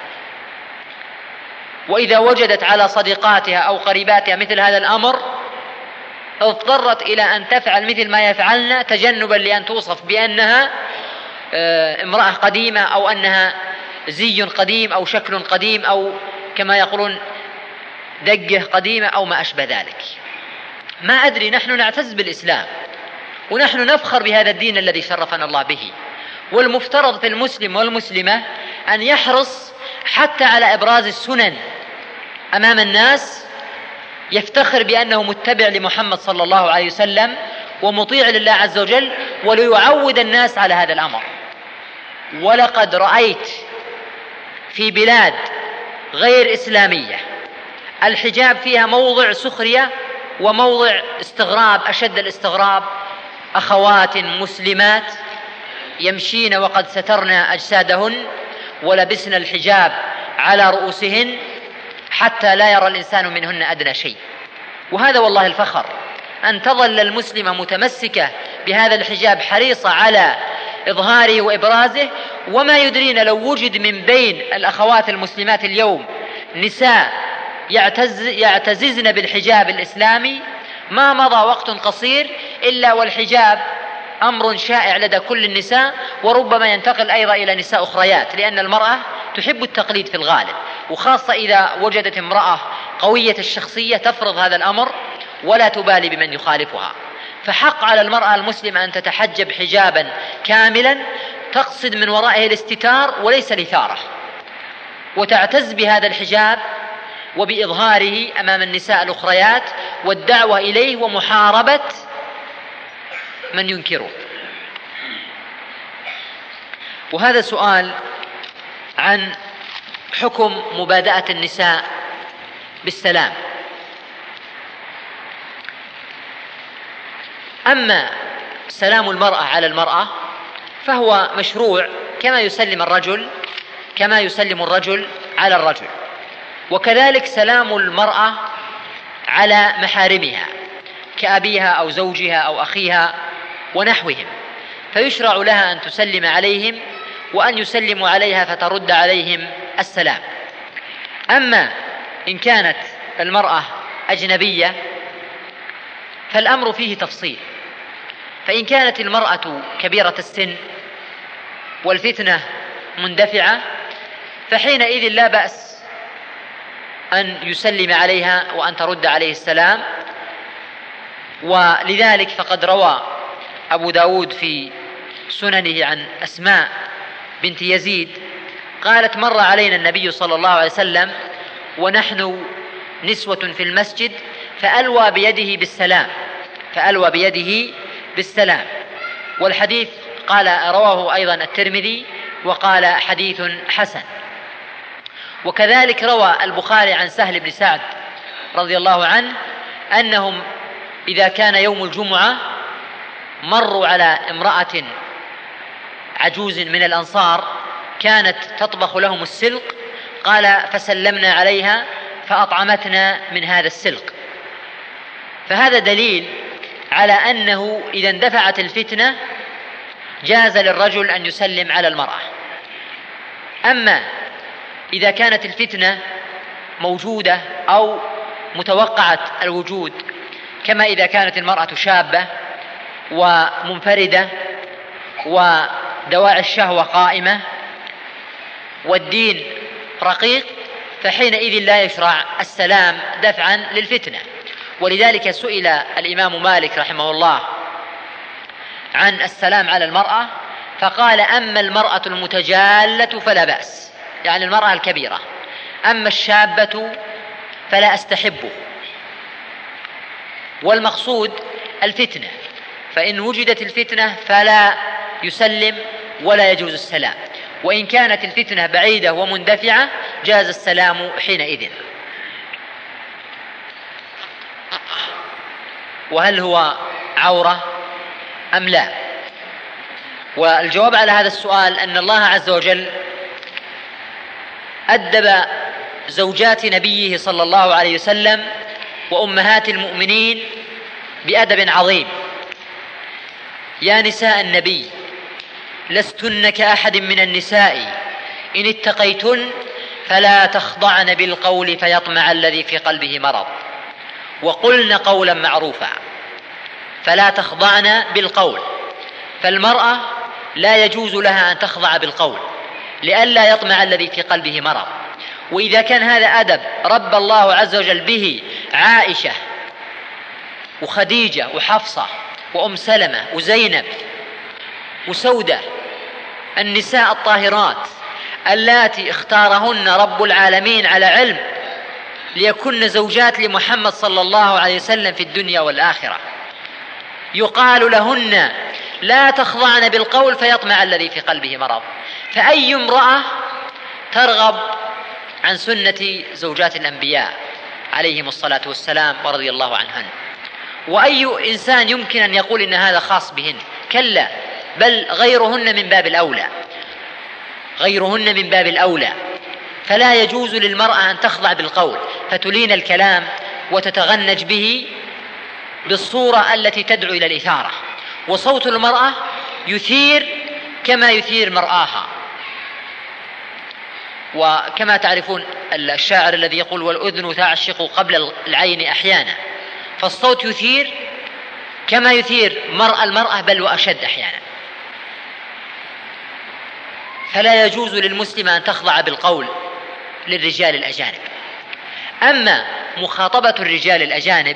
وإذا وجدت على صديقاتها أو قريباتها مثل هذا الأمر اضطرت إلى أن تفعل مثل ما يفعلن، تجنبا لأن توصف بأنها امرأة قديمة أو أنها زي قديم أو شكل قديم أو كما يقولون دقة قديمة أو ما أشبه ذلك. ما أدري، نحن نعتز بالإسلام ونحن نفخر بهذا الدين الذي شرفنا الله به، والمفترض في المسلم والمسلمة أن يحرص حتى على إبراز السنن أمام الناس، يفتخر بأنه متبع لمحمد صلى الله عليه وسلم ومطيع لله عز وجل، وليعود الناس على هذا الأمر. ولقد رأيت في بلاد غير إسلامية الحجاب فيها موضع سخرية وموضع استغراب أشد الاستغراب، أخوات مسلمات يمشين وقد سترنا أجسادهن ولبسن الحجاب على رؤوسهن حتى لا يرى الإنسان منهن أدنى شيء. وهذا والله الفخر، أن تظل المسلمة متمسكة بهذا الحجاب حريصة على إظهاره وإبرازه. وما يدرين لو وجد من بين الأخوات المسلمات اليوم نساء يعتززن بالحجاب الإسلامي، ما مضى وقت قصير إلا والحجاب أمر شائع لدى كل النساء، وربما ينتقل أيضا إلى نساء أخريات، لأن المرأة تحب التقليد في الغالب، وخاصة إذا وجدت امرأة قوية الشخصية تفرض هذا الأمر ولا تبالي بمن يخالفها. فحق على المرأة المسلمة أن تتحجب حجابا كاملا تقصد من ورائه الاستتار وليس الإثارة، وتعتز بهذا الحجاب وبإظهاره أمام النساء الأخريات والدعوة إليه ومحاربة من ينكره. وهذا سؤال عن حكم مبادئة النساء بالسلام. أما سلام المرأة على المرأة فهو مشروع كما يسلم الرجل على الرجل، وكذلك سلام المرأة على محارمها كأبيها أو زوجها أو أخيها ونحوهم، فيشرع لها أن تسلم عليهم وأن يسلموا عليها فترد عليهم السلام. أما إن كانت المرأة أجنبية فالأمر فيه تفصيل، فإن كانت المرأة كبيرة السن والفتنة مندفعة فحينئذ لا بأس أن يسلم عليها وأن ترد عليه السلام. ولذلك فقد روى أبو داود في سننه عن أسماء بنت يزيد قالت: مر علينا النبي صلى الله عليه وسلم ونحن نسوة في المسجد فألوى بيده بالسلام. والحديث رواه أيضا الترمذي وقال حديث حسن. وكذلك روى البخاري عن سهل بن سعد رضي الله عنه أنهم إذا كان يوم الجمعة مروا على امرأة عجوز من الأنصار كانت تطبخ لهم السلق، قال: فسلمنا عليها فأطعمتنا من هذا السلق. فهذا دليل على أنه إذا اندفعت الفتنة جاز للرجل أن يسلم على المرأة. أما إذا كانت الفتنة موجودة أو متوقعة الوجود، كما إذا كانت المرأة شابة ومنفردة ودواعي الشهوة قائمة والدين رقيق، فحينئذ لا يشرع السلام دفعا للفتنة. ولذلك سئل الإمام مالك رحمه الله عن السلام على المرأة فقال: أما المرأة المتجالة فلا بأس، يعني المرأة الكبيرة، أما الشابة فلا أستحبه. والمقصود الفتنة، فإن وجدت الفتنة فلا يسلم ولا يجوز السلام، وإن كانت الفتنة بعيدة ومندفعة جاز السلام حينئذ. وهل هو عورة أم لا؟ والجواب على هذا السؤال أن الله عز وجل أدب زوجات نبيه صلى الله عليه وسلم وأمهات المؤمنين بأدب عظيم: يا نساء النبي لستن كأحد من النساء إن اتقيتن فلا تخضعن بالقول فيطمع الذي في قلبه مرض وقلن قولا معروفا. فلا تخضعن بالقول، فالمرأة لا يجوز لها أن تخضع بالقول لئلا يطمع الذي في قلبه مرض. وإذا كان هذا أدب رب الله عز وجل به عائشة وخديجة وحفصة وأم سلمة وزينب وسودة، النساء الطاهرات اللاتي اختارهن رب العالمين على علم ليكن زوجات لمحمد صلى الله عليه وسلم في الدنيا والآخرة، يقال لهن لا تخضعن بالقول فيطمع الذي في قلبه مرض. فأي امرأة ترغب عن سنة زوجات الأنبياء عليهم الصلاة والسلام ورضي الله عنهن؟ وأي إنسان يمكن أن يقول إن هذا خاص بهن؟ كلا، بل غيرهن من باب الأولى، غيرهن من باب الأولى. فلا يجوز للمرأة أن تخضع بالقول فتلين الكلام وتتغنج به بالصورة التي تدعو إلى الإثارة. وصوت المرأة يثير كما يثير مرآها. وكما تعرفون الشاعر الذي يقول: والأذن تعشق قبل العين أحيانا، فالصوت يثير كما يثير مرأة المرأة بل وأشد أحيانا. فلا يجوز للمسلم أن تخضع بالقول للرجال الأجانب. أما مخاطبة الرجال الأجانب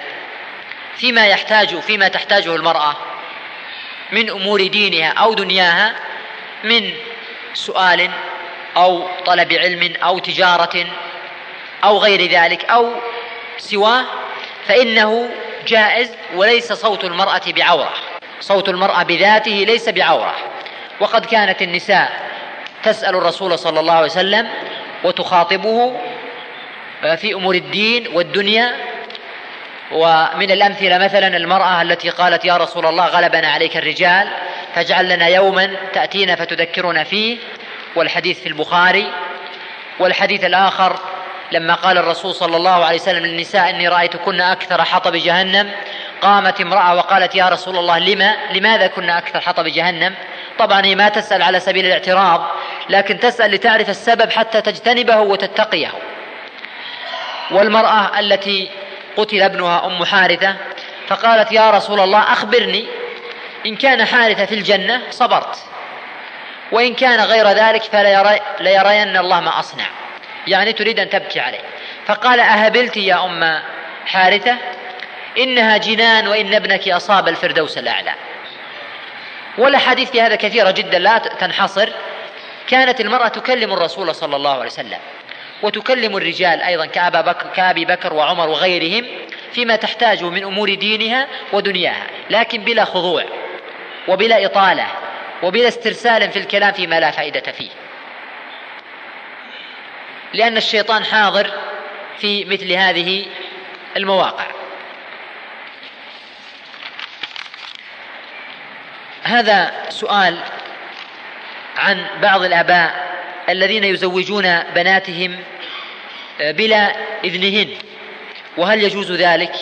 فيما تحتاجه المرأة من أمور دينها أو دنياها، من سؤال أو طلب علم أو تجارة أو غير ذلك أو سواه، فإنه جائز، وليس صوت المرأة بعورة. صوت المرأة بذاته ليس بعورة. وقد كانت النساء تسأل الرسول صلى الله عليه وسلم وتخاطبه في أمور الدين والدنيا. ومن الأمثلة مثلا المرأة التي قالت: يا رسول الله غلبنا عليك الرجال فاجعل لنا يوما تأتينا فتذكرنا فيه، والحديث في البخاري. والحديث الآخر لما قال الرسول صلى الله عليه وسلم للنساء: إني رأيتكن أكثر حطب جهنم، قامت امرأة وقالت: يا رسول الله لماذا كنا أكثر حطب جهنم؟ طبعا هي ما تسأل على سبيل الاعتراض، لكن تسأل لتعرف السبب حتى تجتنبه وتتقيه. والمرأة التي قتل ابنها أم حارثة فقالت: يا رسول الله أخبرني، إن كان حارثة في الجنة صبرت، وإن كان غير ذلك فليرين الله ما أصنع، يعني تريد أن تبكي عليه. فقال: أهبلت يا أم حارثة؟ إنها جنان وإن ابنك أصاب الفردوس الأعلى. والأحاديث في هذا كثيرة جدا لا تنحصر. كانت المرأة تكلم الرسول صلى الله عليه وسلم وتكلم الرجال أيضا كأبي بكر وعمر وغيرهم فيما تحتاجه من أمور دينها ودنياها، لكن بلا خضوع وبلا إطالة وبلا استرسال في الكلام فيما لا فائدة فيه، لأن الشيطان حاضر في مثل هذه المواقع. هذا سؤال عن بعض الآباء الذين يزوجون بناتهم بلا إذنهن، وهل يجوز ذلك؟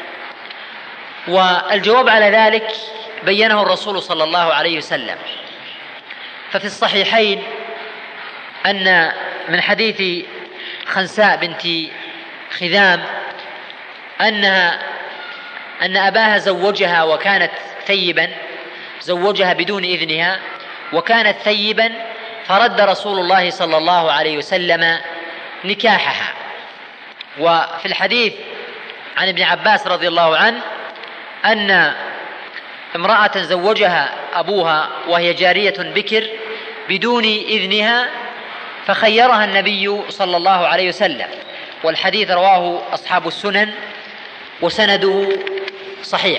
والجواب على ذلك بينه الرسول صلى الله عليه وسلم. ففي الصحيحين أن من حديث خنساء بنت خذام أن أباها زوجها وكانت ثيبا زوجها بدون إذنها وكانت ثيبا، فرد رسول الله صلى الله عليه وسلم نكاحها. وفي الحديث عن ابن عباس رضي الله عنه أن امرأة زوجها أبوها وهي جارية بكر بدون إذنها فخيرها النبي صلى الله عليه وسلم، والحديث رواه أصحاب السنن وسنده صحيح.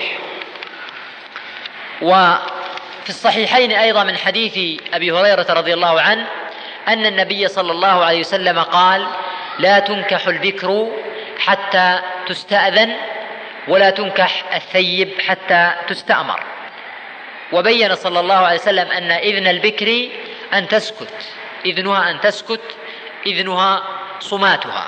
وفي الصحيحين أيضا من حديث أبي هريرة رضي الله عنه أن النبي صلى الله عليه وسلم قال: لا تنكح البكر حتى تستأذن ولا تنكح الثيب حتى تستأمر. وبين صلى الله عليه وسلم أن إذن البكر أن تسكت، إذنها أن تسكت، إذنها صماتها.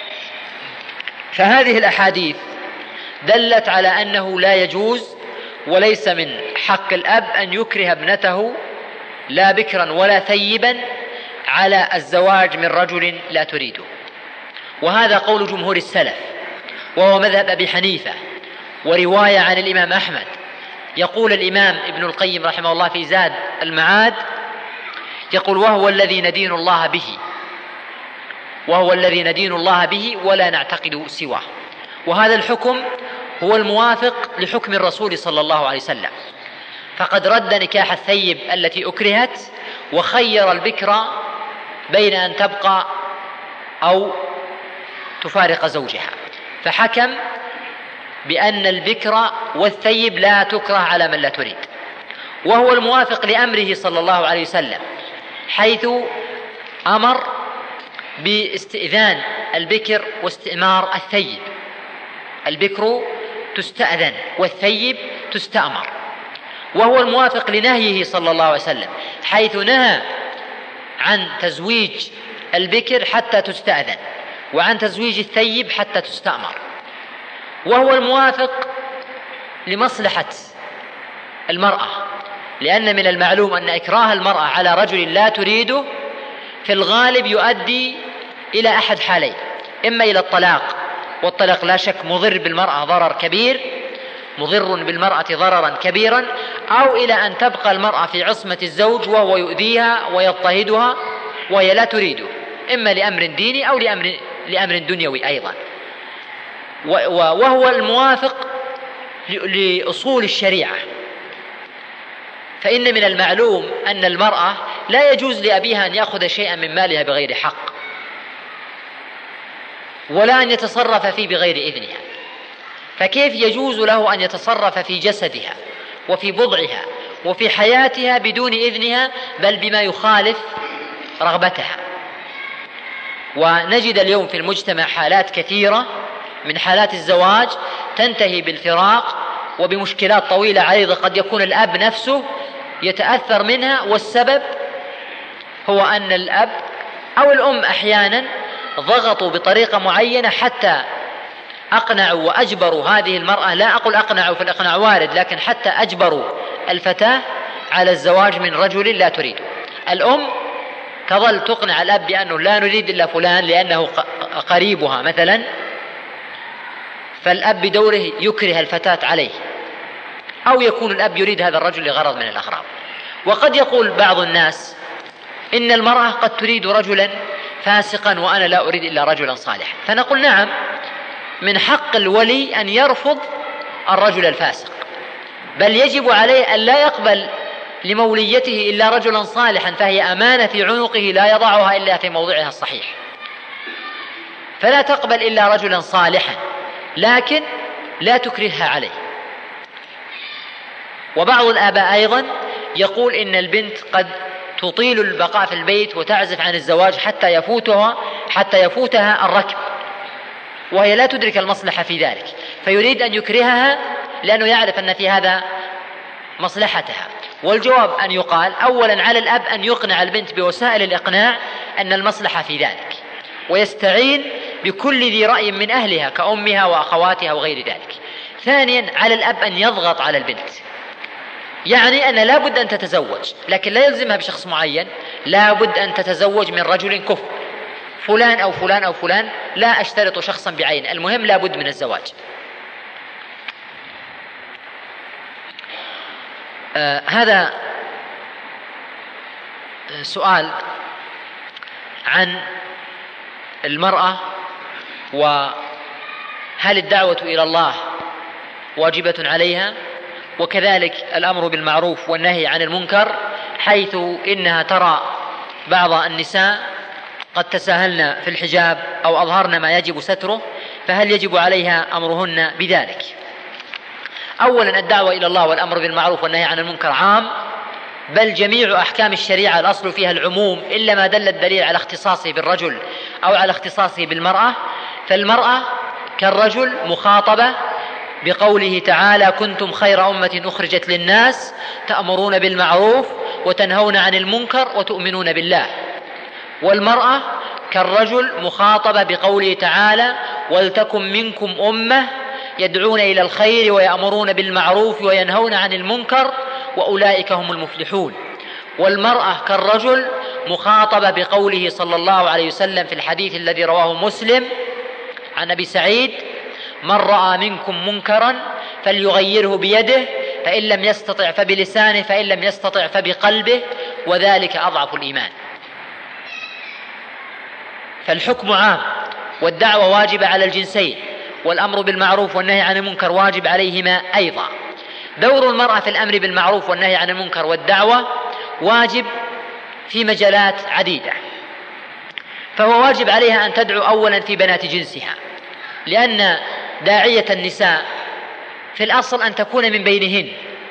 فهذه الأحاديث دلت على أنه لا يجوز وليس من حق الأب أن يكره ابنته لا بكرا ولا ثيبا على الزواج من رجل لا تريده. وهذا قول جمهور السلف، وهو مذهب أبي حنيفة ورواية عن الإمام أحمد. يقول الإمام ابن القيم رحمه الله في زاد المعاد، يقول: وهو الذي ندين الله به، وهو الذي ندين الله به ولا نعتقد سواه. وهذا الحكم هو الموافق لحكم الرسول صلى الله عليه وسلم، فقد رد نكاح الثيب التي أكرهت وخير البكر بين أن تبقى أو تفارق زوجها، فحكم بأن البكر والثيب لا تكره على من لا تريد. وهو الموافق لأمره صلى الله عليه وسلم، حيث أمر باستئذان البكر واستئمار الثيب. البكر تستأذن والثيب تستأمر. وهو الموافق لنهيه صلى الله عليه وسلم، حيث نهى عن تزويج البكر حتى تستأذن وعن تزويج الثيب حتى تستأمر. وهو الموافق لمصلحة المرأة، لأن من المعلوم أن إكراه المرأة على رجل لا تريده في الغالب يؤدي إلى أحد حالين: إما إلى الطلاق، والطلاق لا شك مضر بالمرأة ضرر كبير، مضر بالمرأة ضررا كبيرا، أو إلى أن تبقى المرأة في عصمة الزوج وهو يؤذيها ويضطهدها وهي لا تريده، إما لأمر ديني أو لأمر دنيوي أيضا. وهو الموافق لأصول الشريعة، فإن من المعلوم أن المرأة لا يجوز لأبيها أن يأخذ شيئا من مالها بغير حق، ولا أن يتصرف فيه بغير إذنها. فكيف يجوز له أن يتصرف في جسدها وفي بضعها وفي حياتها بدون إذنها، بل بما يخالف رغبتها؟ ونجد اليوم في المجتمع حالات كثيرة من حالات الزواج تنتهي بالفراق وبمشكلات طويلة عريضة، قد يكون الأب نفسه يتأثر منها، والسبب هو أن الأب أو الأم أحيانا ضغطوا بطريقة معينة حتى أقنعوا وأجبروا هذه المرأة، لا أقول أقنعوا، في الإقناع وارد، لكن حتى أجبروا الفتاة على الزواج من رجل لا تريده. الأم تظل تقنع الأب بأنه لا نريد إلا فلان لأنه قريبها مثلا، فالأب بدوره يكره الفتاة عليه، أو يكون الأب يريد هذا الرجل لغرض من الأغراض. وقد يقول بعض الناس إن المرأة قد تريد رجلا فاسقا وأنا لا أريد إلا رجلا صالحا، فنقول نعم، من حق الولي أن يرفض الرجل الفاسق، بل يجب عليه أن لا يقبل لموليته إلا رجلا صالحا، فهي أمانة في عنقه لا يضعها إلا في موضعها الصحيح، فلا تقبل إلا رجلا صالحا، لكن لا تكرهها عليه. وبعض الآباء أيضا يقول إن البنت قد تطيل البقاء في البيت وتعزف عن الزواج حتى يفوتها الركب، وهي لا تدرك المصلحة في ذلك، فيريد أن يكرهها لأنه يعرف أن في هذا مصلحتها. والجواب أن يقال: أولا على الأب أن يقنع البنت بوسائل الإقناع أن المصلحة في ذلك، ويستعين بكل ذي رأي من أهلها كأمها وأخواتها وغير ذلك. ثانيا على الأب أن يضغط على البنت، يعني أن لا بد أن تتزوج، لكن لا يلزمها بشخص معين، لا بد أن تتزوج من رجل كفء، فلان أو فلان أو فلان، لا أشترط شخصا بعين، المهم لا بد من الزواج. هذا سؤال عن المرأة، وهل الدعوة إلى الله واجبة عليها، وكذلك الأمر بالمعروف والنهي عن المنكر، حيث إنها ترى بعض النساء قد تساهلن في الحجاب أو أظهرن ما يجب ستره، فهل يجب عليها أمرهن بذلك؟ أولا، الدعوة إلى الله والأمر بالمعروف والنهي عن المنكر عام، بل جميع أحكام الشريعة الأصل فيها العموم إلا ما دل الدليل على اختصاصه بالرجل أو على اختصاصه بالمرأة. فالمرأة كالرجل مخاطبة بقوله تعالى: كنتم خير أمة أخرجت للناس تأمرون بالمعروف وتنهون عن المنكر وتؤمنون بالله. والمرأة كالرجل مخاطبة بقوله تعالى: ولتكن منكم أمة يدعون إلى الخير ويأمرون بالمعروف وينهون عن المنكر وأولئك هم المفلحون. والمرأة كالرجل مخاطبة بقوله صلى الله عليه وسلم في الحديث الذي رواه مسلم عن أبي سعيد: من رأى منكم منكرا فليغيره بيده، فإن لم يستطع فبلسانه، فإن لم يستطع فبقلبه، وذلك أضعف الإيمان. فالحكم عام، والدعوة واجبة على الجنسين، والأمر بالمعروف والنهي عن المنكر واجب عليهما أيضا. دور المرأة في الأمر بالمعروف والنهي عن المنكر والدعوة واجب في مجالات عديدة. فهو واجب عليها أن تدعو أولا في بنات جنسها، لأن داعية النساء في الأصل أن تكون من بينهن،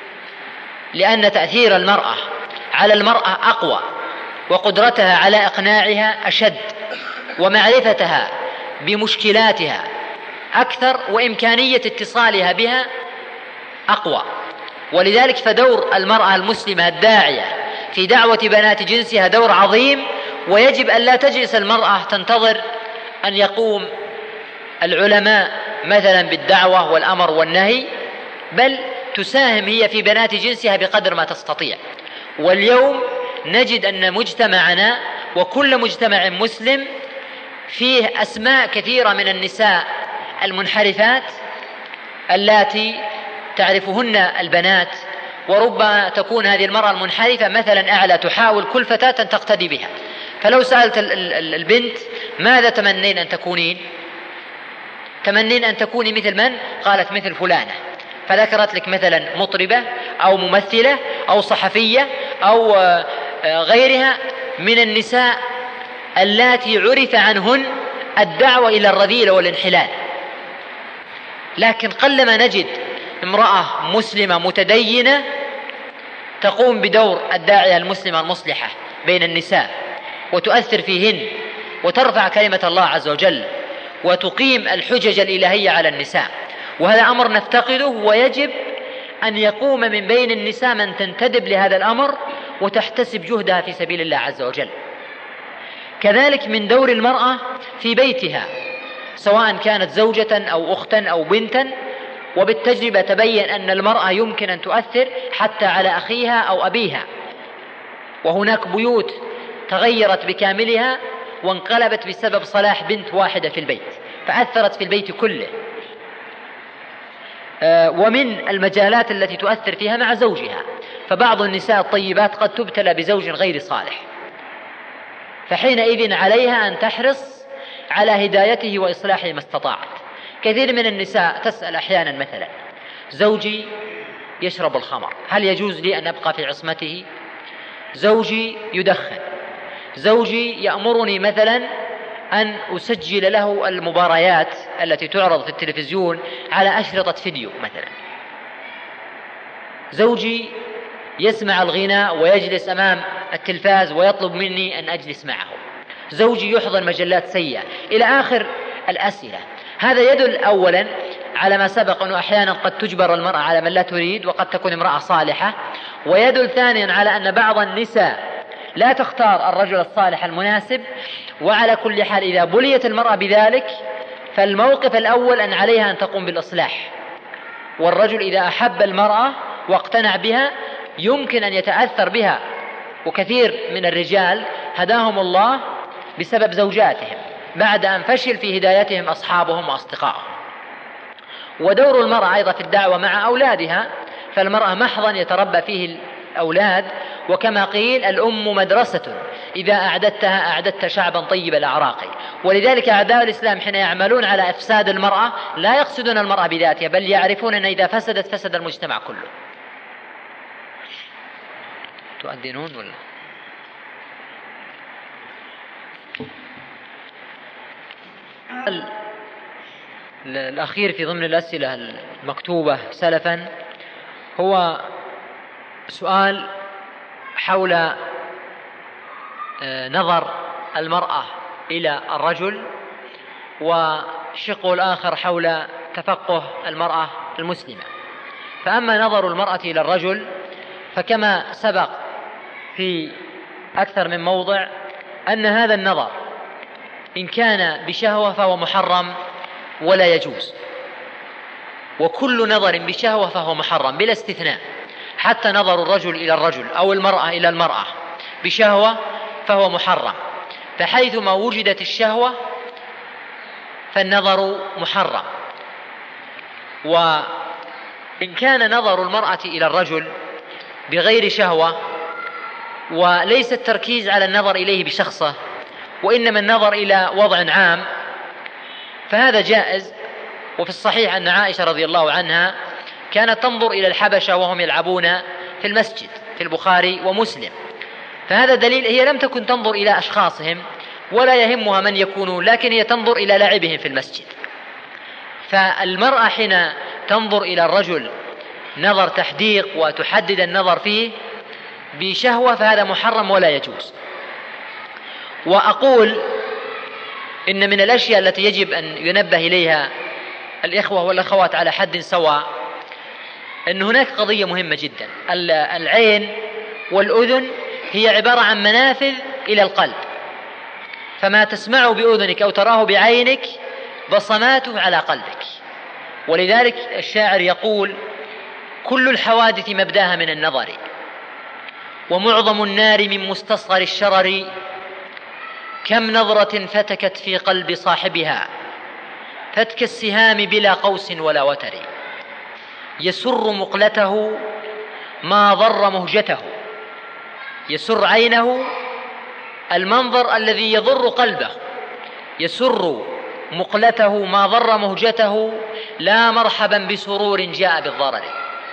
لأن تأثير المرأة على المرأة أقوى، وقدرتها على إقناعها أشد، ومعرفتها بمشكلاتها أكثر، وإمكانية اتصالها بها أقوى. ولذلك فدور المرأة المسلمة الداعية في دعوة بنات جنسها دور عظيم، ويجب أن لا تجلس المرأة تنتظر أن يقوم العلماء مثلا بالدعوة والأمر والنهي، بل تساهم هي في بنات جنسها بقدر ما تستطيع. واليوم نجد أن مجتمعنا وكل مجتمع مسلم فيه أسماء كثيرة من النساء المنحرفات اللاتي تعرفهن البنات، وربما تكون هذه المرأة المنحرفة مثلا أعلى تحاول كل فتاة أن تقتدي بها. فلو سألت البنت: ماذا تمنين أن تكونين؟ تمنين أن تكوني مثل من؟ قالت: مثل فلانة. فذكرت لك مثلا مطربة أو ممثلة أو صحفية أو غيرها من النساء اللاتي عرف عنهن الدعوة إلى الرذيلة والانحلال. لكن قلما نجد امرأة مسلمة متدينة تقوم بدور الداعية المسلمة المصلحة بين النساء، وتؤثر فيهن، وترفع كلمة الله عز وجل، وتقيم الحجج الإلهية على النساء. وهذا أمر نفتقده، ويجب أن يقوم من بين النساء من تنتدب لهذا الأمر وتحتسب جهدها في سبيل الله عز وجل. كذلك من دور المرأة في بيتها، سواء كانت زوجة أو أختا أو بنتا، وبالتجربة تبين أن المرأة يمكن أن تؤثر حتى على أخيها أو أبيها. وهناك بيوت تغيرت بكاملها وانقلبت بسبب صلاح بنت واحدة في البيت، فأثرت في البيت كله. ومن المجالات التي تؤثر فيها مع زوجها، فبعض النساء الطيبات قد تبتلى بزوج غير صالح، فحينئذ عليها أن تحرص على هدايته وإصلاحه ما استطاعت. كثير من النساء تسأل أحيانا مثلا: زوجي يشرب الخمر، هل يجوز لي أن أبقى في عصمته؟ زوجي يدخن، زوجي يأمرني مثلا أن أسجل له المباريات التي تعرض في التلفزيون على أشرطة فيديو مثلا، زوجي يسمع الغناء ويجلس أمام التلفاز ويطلب مني أن أجلس معه، زوجي يحضر مجلات سيئة، إلى آخر الأسئلة. هذا يدل أولا على ما سبق أنه أحيانا قد تجبر المرأة على من لا تريد، وقد تكون امرأة صالحة. ويدل ثانيا على أن بعض النساء لا تختار الرجل الصالح المناسب. وعلى كل حال إذا بليت المرأة بذلك، فالموقف الأول أن عليها أن تقوم بالإصلاح. والرجل إذا أحب المرأة واقتنع بها يمكن أن يتأثر بها، وكثير من الرجال هداهم الله بسبب زوجاتهم بعد أن فشل في هدايتهم أصحابهم وأصدقائهم. ودور المرأة أيضا في الدعوة مع أولادها، فالمرأة محضا يتربى فيه الأولاد، وكما قيل الأم مدرسة إذا أعددتها أعددت شعبا طيب الأعراق. ولذلك أعداء الإسلام حين يعملون على إفساد المرأة لا يقصدون المرأة بذاتها، بل يعرفون أن إذا فسدت فسد المجتمع كله. تؤذنون ولا؟ الأخير في ضمن الأسئلة المكتوبة سلفا هو سؤال حول نظر المرأة إلى الرجل، وشقه الآخر حول تفقه المرأة المسلمة. فأما نظر المرأة إلى الرجل فكما سبق في أكثر من موضع أن هذا النظر إن كان بشهوة فهو محرم ولا يجوز، وكل نظر بشهوة فهو محرم بلا استثناء، حتى نظر الرجل إلى الرجل أو المرأة إلى المرأة بشهوة فهو محرم. فحيثما وجدت الشهوة فالنظر محرم. وإن كان نظر المرأة إلى الرجل بغير شهوة وليس التركيز على النظر إليه بشخصه وإنما النظر إلى وضع عام فهذا جائز. وفي الصحيح أن عائشة رضي الله عنها كانت تنظر إلى الحبشة وهم يلعبون في المسجد في البخاري ومسلم، فهذا دليل هي لم تكن تنظر إلى أشخاصهم ولا يهمها من يكونون، لكن هي تنظر إلى لعبهم في المسجد. فالمرأة حين تنظر إلى الرجل نظر تحديق وتحدد النظر فيه بشهوة فهذا محرم ولا يجوز. وأقول إن من الأشياء التي يجب أن ينبه إليها الإخوة والأخوات على حد سواء أن هناك قضية مهمة جدا. العين والأذن هي عبارة عن منافذ إلى القلب، فما تسمعه بأذنك أو تراه بعينك بصماته على قلبك. ولذلك الشاعر يقول: كل الحوادث مبداها من النظر، ومعظم النار من مستصغر الشرر، كم نظرة فتكت في قلب صاحبها، فتك السهام بلا قوس ولا وتر، يسر مقلته ما ضر مهجته. يسر عينه المنظر الذي يضر قلبه، يسر مقلته ما ضر مهجته، لا مرحبا بسرور جاء بالضرر.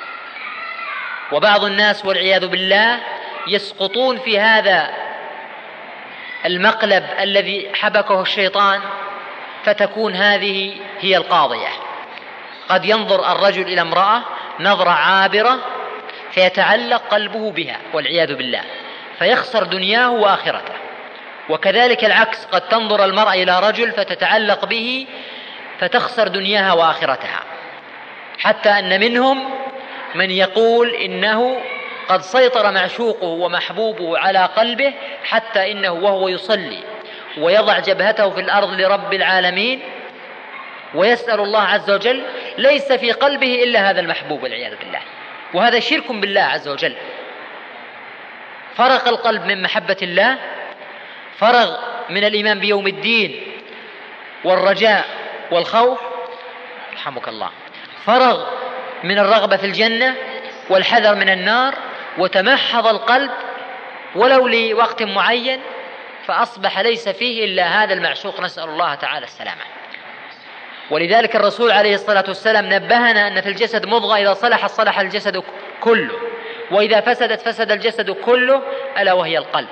وبعض الناس والعياذ بالله يسقطون في هذا المقلب الذي حبكه الشيطان، فتكون هذه هي القاضية. قد ينظر الرجل إلى امرأة نظرة عابرة فيتعلق قلبه بها والعياذ بالله، فيخسر دنياه وآخرته. وكذلك العكس، قد تنظر المرأة إلى رجل فتتعلق به فتخسر دنياها وآخرتها، حتى أن منهم من يقول إنه قد سيطر معشوقه ومحبوبه على قلبه، حتى إنه وهو يصلي ويضع جبهته في الأرض لرب العالمين ويسأل الله عز وجل ليس في قلبه إلا هذا المحبوب والعياذ بالله، وهذا شرك بالله عز وجل. فرغ القلب من محبة الله، فرغ من الإيمان بيوم الدين والرجاء والخوف، رحمك الله، فرغ من الرغبة في الجنة والحذر من النار، وتمحض القلب ولو لوقت معين، فأصبح ليس فيه إلا هذا المعشوق، نسأل الله تعالى السلامة. ولذلك الرسول عليه الصلاة والسلام نبهنا أن في الجسد مضغة إذا صلح صلح الجسد كله، وإذا فسدت فسد الجسد كله، ألا وهي القلب.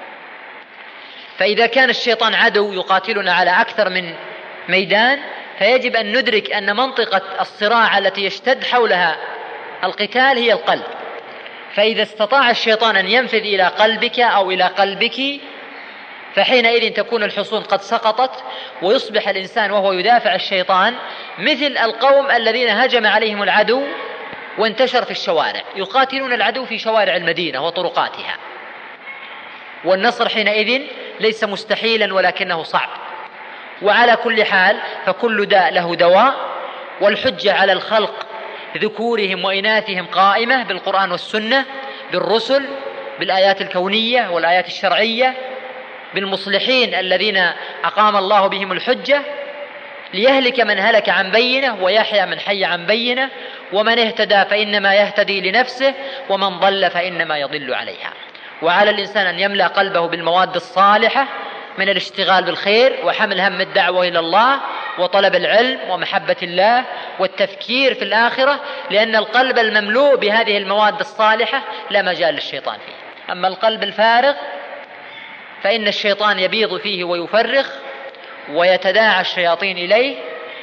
فإذا كان الشيطان عدو يقاتلنا على أكثر من ميدان، فيجب أن ندرك أن منطقة الصراع التي يشتد حولها القتال هي القلب. فإذا استطاع الشيطان أن ينفذ إلى قلبك أو إلى قلبك، فحينئذ تكون الحصون قد سقطت، ويصبح الإنسان وهو يدافع الشيطان مثل القوم الذين هجم عليهم العدو وانتشر في الشوارع، يقاتلون العدو في شوارع المدينة وطرقاتها. والنصر حينئذ ليس مستحيلا ولكنه صعب. وعلى كل حال فكل داء له دواء، والحجة على الخلق ذكورهم وإناثهم قائمة بالقرآن والسنة، بالرسل، بالآيات الكونية والآيات الشرعية، بالمصلحين الذين أقام الله بهم الحجة، ليهلك من هلك عن بينه ويحيى من حي عن بينه، ومن اهتدى فإنما يهتدي لنفسه ومن ضل فإنما يضل عليها. وعلى الإنسان أن يملأ قلبه بالمواد الصالحة من الاشتغال بالخير وحمل هم الدعوة إلى الله وطلب العلم ومحبة الله والتفكير في الآخرة، لأن القلب المملوء بهذه المواد الصالحة لا مجال للشيطان فيه. أما القلب الفارغ فإن الشيطان يبيض فيه ويفرخ ويتداعى الشياطين إليه،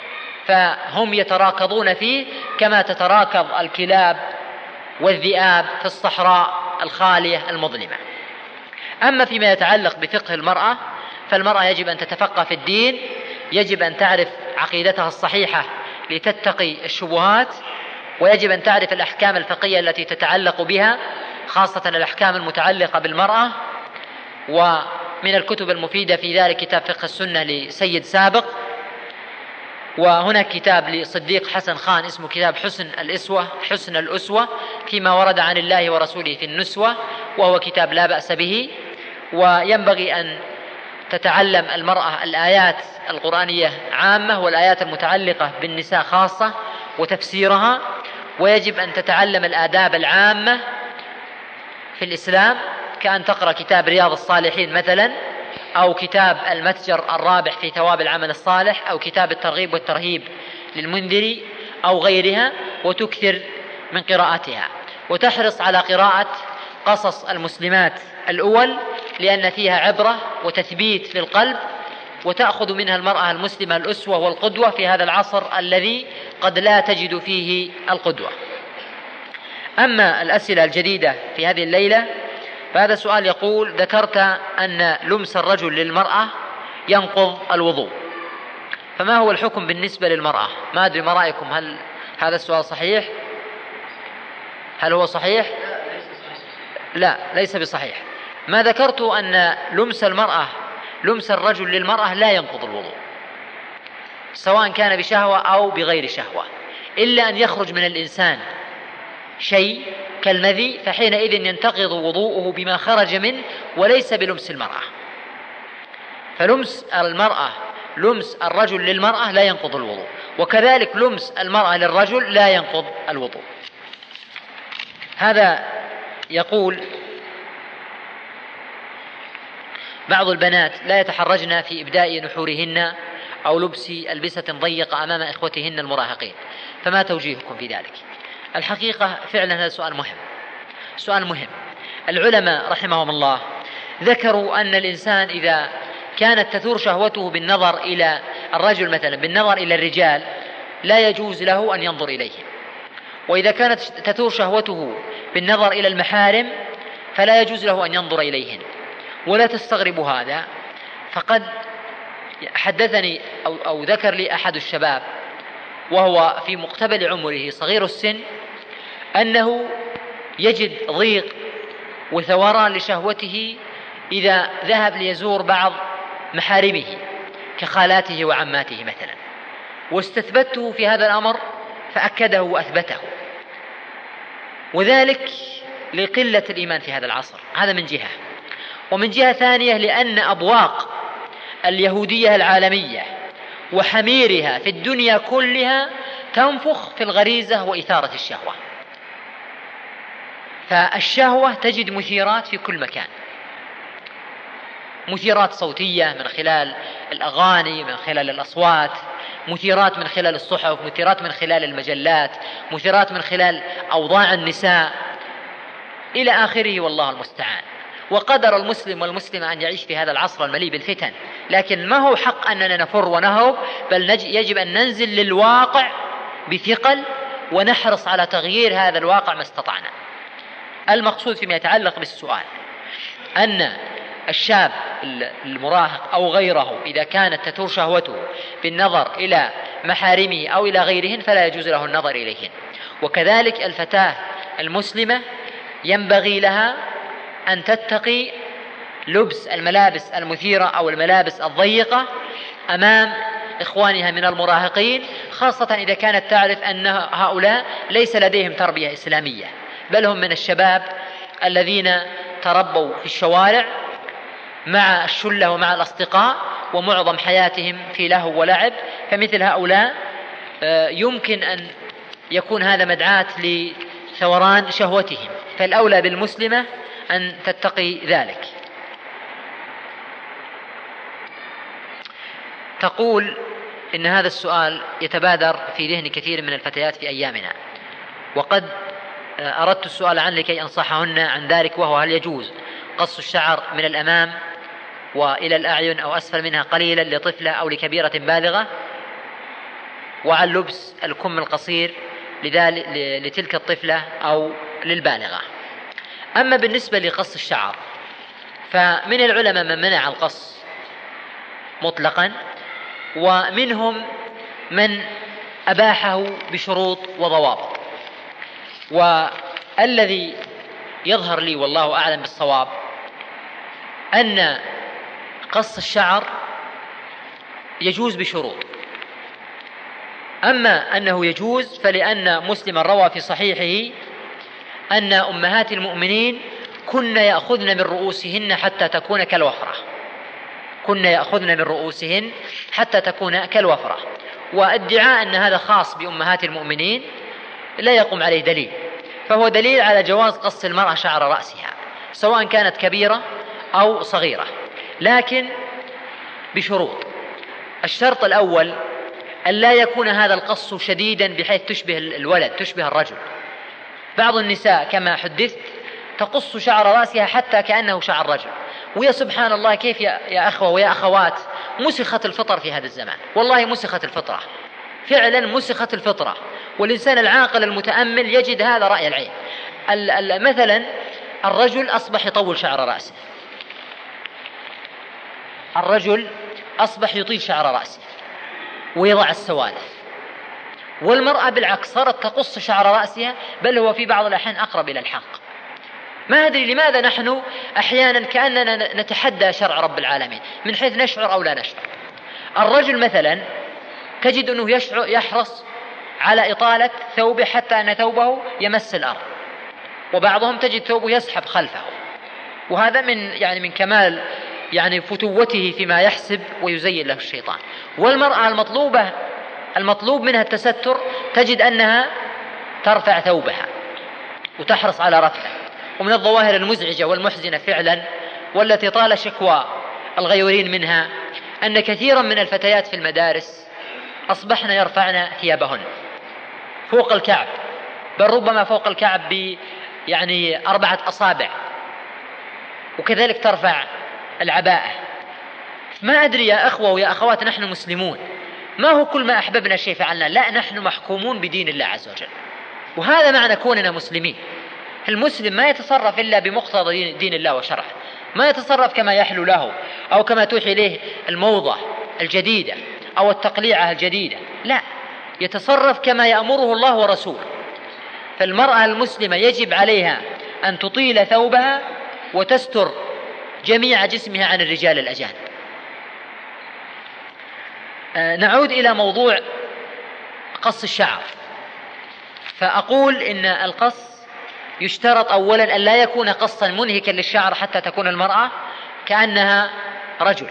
فهم يتراكضون فيه كما تتراكض الكلاب والذئاب في الصحراء الخالية المظلمة. أما فيما يتعلق بفقه المرأة، فالمرأة يجب أن تتفقه في الدين، يجب أن تعرف عقيدتها الصحيحة لتتقي الشبهات، ويجب أن تعرف الأحكام الفقهية التي تتعلق بها، خاصة الأحكام المتعلقة بالمرأة. ومن الكتب المفيدة في ذلك كتاب فقه السنة لسيد سابق، وهناك كتاب لصديق حسن خان اسمه كتاب حسن الأسوة فيما ورد عن الله ورسوله في النسوة، وهو كتاب لا بأس به. وينبغي أن تتعلم المرأة الآيات القرآنية عامة والآيات المتعلقة بالنساء خاصة وتفسيرها، ويجب أن تتعلم الآداب العامة في الإسلام، كأن تقرأ كتاب رياض الصالحين مثلا، أو كتاب المتجر الرابح في ثواب العمل الصالح، أو كتاب الترغيب والترهيب للمنذري أو غيرها، وتكثر من قراءتها، وتحرص على قراءة قصص المسلمات الأول، لأن فيها عبرة وتثبيت للقلب، وتأخذ منها المرأة المسلمة الأسوة والقدوة في هذا العصر الذي قد لا تجد فيه القدوة. أما الأسئلة الجديدة في هذه الليلة، فهذا سؤال يقول: ذكرت أن لمس الرجل للمرأة ينقض الوضوء، فما هو الحكم بالنسبة للمرأة؟ ما أدري ما رأيكم، هل هذا السؤال صحيح؟ هل هو صحيح؟ لا، ليس بصحيح. ما ذكرت أن لمس الرجل للمرأة لا ينقض الوضوء، سواء كان بشهوة أو بغير شهوة، إلا أن يخرج من الإنسان شيء كالمذي، فحينئذ ينتقض وضوءه بما خرج منه وليس بلمس المرأة. فلمس الرجل للمرأة لا ينقض الوضوء، وكذلك لمس المرأة للرجل لا ينقض الوضوء. هذا يقول: بعض البنات لا يتحرجن في إبداء نحورهن أو لبس ألبسة ضيقة أمام إخوتهن المراهقين، فما توجيهكم في ذلك؟ الحقيقة فعلا هذا سؤال مهم. العلماء رحمهم الله ذكروا أن الإنسان إذا كانت تثور شهوته بالنظر إلى الرجل مثلا، بالنظر إلى الرجال، لا يجوز له أن ينظر إليهم، وإذا كانت تثور شهوته بالنظر إلى المحارم فلا يجوز له أن ينظر إليهن. ولا تستغربوا هذا، فقد حدثني أو ذكر لي أحد الشباب وهو في مقتبل عمره صغير السن أنه يجد ضيق وثوران لشهوته إذا ذهب ليزور بعض محارمه كخالاته وعماته مثلا، واستثبته في هذا الأمر فأكده وأثبته، وذلك لقلة الإيمان في هذا العصر. هذا من جهة. ومن جهة ثانية لأن أبواق اليهودية العالمية وحميرها في الدنيا كلها تنفخ في الغريزة وإثارة الشهوة، فالشهوة تجد مثيرات في كل مكان، مثيرات صوتية من خلال الأغاني، من خلال الأصوات، مثيرات من خلال الصحف، مثيرات من خلال المجلات، مثيرات من خلال أوضاع النساء إلى آخره، والله المستعان. وقدر المسلم والمسلمة أن يعيش في هذا العصر المليء بالفتن، لكن ما هو حق أننا نفر ونهرب، بل يجب أن ننزل للواقع بثقل ونحرص على تغيير هذا الواقع ما استطعنا. المقصود فيما يتعلق بالسؤال أن الشاب المراهق أو غيره إذا كانت تثور شهوته بالنظر إلى محارمه أو إلى غيرهن فلا يجوز له النظر إليهن. وكذلك الفتاة المسلمة ينبغي لها أن تتقي لبس الملابس المثيرة أو الملابس الضيقة أمام إخوانها من المراهقين، خاصة إذا كانت تعرف أن هؤلاء ليس لديهم تربية إسلامية، بل هم من الشباب الذين تربوا في الشوارع مع الشلة ومع الأصدقاء، ومعظم حياتهم في لهو ولعب، فمثل هؤلاء يمكن أن يكون هذا مدعاة لثوران شهوتهم، فالأولى بالمسلمة أن تتقي ذلك. تقول إن هذا السؤال يتبادر في ذهن كثير من الفتيات في أيامنا، وقد أردت السؤال عنه لكي أنصحهن عن ذلك، وهو هل يجوز قص الشعر من الأمام وإلى الأعين أو أسفل منها قليلا لطفلة أو لكبيرة بالغة، وعن لبس الكم القصير لتلك الطفلة أو للبالغة. أما بالنسبة لقص الشعر فمن العلماء من منع القص مطلقا، ومنهم من أباحه بشروط وضوابط، والذي يظهر لي والله أعلم بالصواب أن قص الشعر يجوز بشروط. أما أنه يجوز فلأن مسلما روى في صحيحه أن أمهات المؤمنين كن يأخذن من رؤوسهن حتى تكون كالوفرة، كن يأخذن من رؤوسهن حتى تكون كالوفرة، وادعاء أن هذا خاص بأمهات المؤمنين لا يقوم عليه دليل، فهو دليل على جواز قص المرأة شعر رأسها سواء كانت كبيرة أو صغيرة، لكن بشروط. الشرط الأول أن لا يكون هذا القص شديدا بحيث تشبه الولد، تشبه الرجل. بعض النساء كما حدثت تقص شعر رأسها حتى كأنه شعر رجل، ويا سبحان الله كيف يا أخوة ويا أخوات مسخت الفطر في هذا الزمان، والله مسخت الفطرة، فعلا مسخت الفطرة، والإنسان العاقل المتأمل يجد هذا رأي العين. مثلا الرجل أصبح يطول شعر رأسه، الرجل أصبح يطيل شعر رأسه ويضع السوالف، والمرأة بالعكس صارت تقص شعر رأسها، بل هو في بعض الأحيان أقرب إلى الحق. ما أدري لماذا نحن أحيانا كأننا نتحدى شرع رب العالمين من حيث نشعر أو لا نشعر. الرجل مثلا تجد أنه يحرص على إطالة ثوبه حتى أن ثوبه يمس الأرض، وبعضهم تجد ثوبه يسحب خلفه، وهذا من كمال فتوته فيما يحسب ويزين له الشيطان. والمرأة المطلوب منها التستر تجد أنها ترفع ثوبها وتحرص على رفعه. ومن الظواهر المزعجة والمحزنة فعلا والتي طال شكوى الغيورين منها أن كثيرا من الفتيات في المدارس أصبحن يرفعن ثيابهن فوق الكعب، بل ربما فوق الكعب 4 أصابع، وكذلك ترفع العباءة. ما أدري يا أخوة ويا أخوات، نحن مسلمون، ما هو كل ما أحببنا الشيء فعلنا، لا، نحن محكومون بدين الله عز وجل، وهذا معنى كوننا مسلمين. المسلم ما يتصرف إلا بمقتضى دين الله وشرعه، ما يتصرف كما يحلو له أو كما توحي إليه الموضة الجديدة أو التقليعة الجديدة، لا، يتصرف كما يأمره الله ورسوله. فالمرأة المسلمة يجب عليها أن تطيل ثوبها وتستر جميع جسمها عن الرجال الأجانب. نعود إلى موضوع قص الشعر، فأقول إن القص يشترط أولا أن لا يكون قصا منهكا للشعر حتى تكون المرأة كأنها رجل،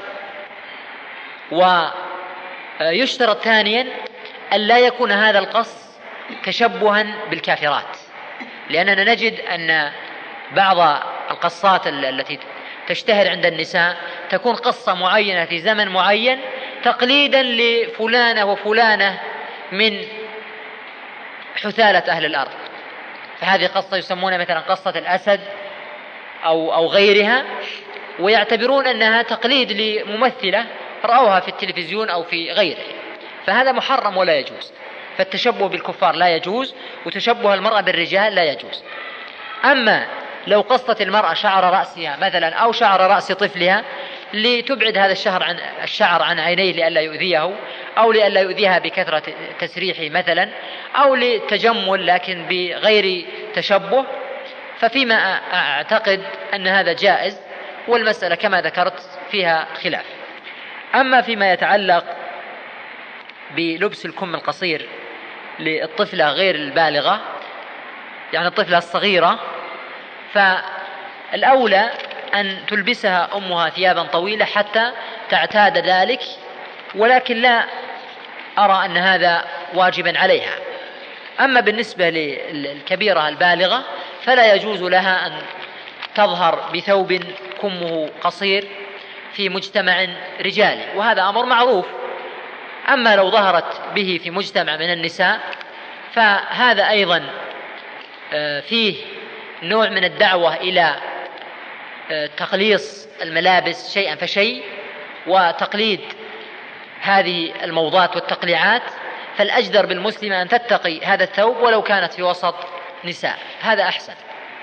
ويشترط ثانيا أن لا يكون هذا القص تشبها بالكافرات، لأننا نجد أن بعض القصات التي تشتهر عند النساء تكون قصة معينة في زمن معين تقليدا لفلانة وفلانة من حثالة أهل الأرض، فهذه قصة يسمونها مثلا قصة الأسد أو غيرها، ويعتبرون أنها تقليد لممثلة رأوها في التلفزيون أو في غيره، فهذا محرم ولا يجوز. فالتشبه بالكفار لا يجوز، وتشبه المرأة بالرجال لا يجوز. أما لو قصت المرأة شعر رأسها مثلا أو شعر رأس طفلها لتبعد هذا الشعر عن عينيه لئلا يؤذيه، أو لئلا يؤذيها بكثرة تسريحه مثلا، أو لتجمل لكن بغير تشبه، ففيما أعتقد أن هذا جائز، والمسألة كما ذكرت فيها خلاف. أما فيما يتعلق بلبس الكم القصير للطفلة غير البالغة، الطفلة الصغيرة، فالأولى أن تلبسها أمها ثيابا طويلة حتى تعتاد ذلك، ولكن لا أرى أن هذا واجبا عليها. أما بالنسبة للكبيرة البالغة فلا يجوز لها أن تظهر بثوب كمه قصير في مجتمع رجالي، وهذا أمر معروف. أما لو ظهرت به في مجتمع من النساء فهذا أيضا فيه نوع من الدعوة إلى تقليص الملابس شيئا فشيء وتقليد هذه الموضات والتقليعات، فالأجدر بالمسلمة أن تتقي هذا الثوب ولو كانت في وسط نساء، هذا أحسن.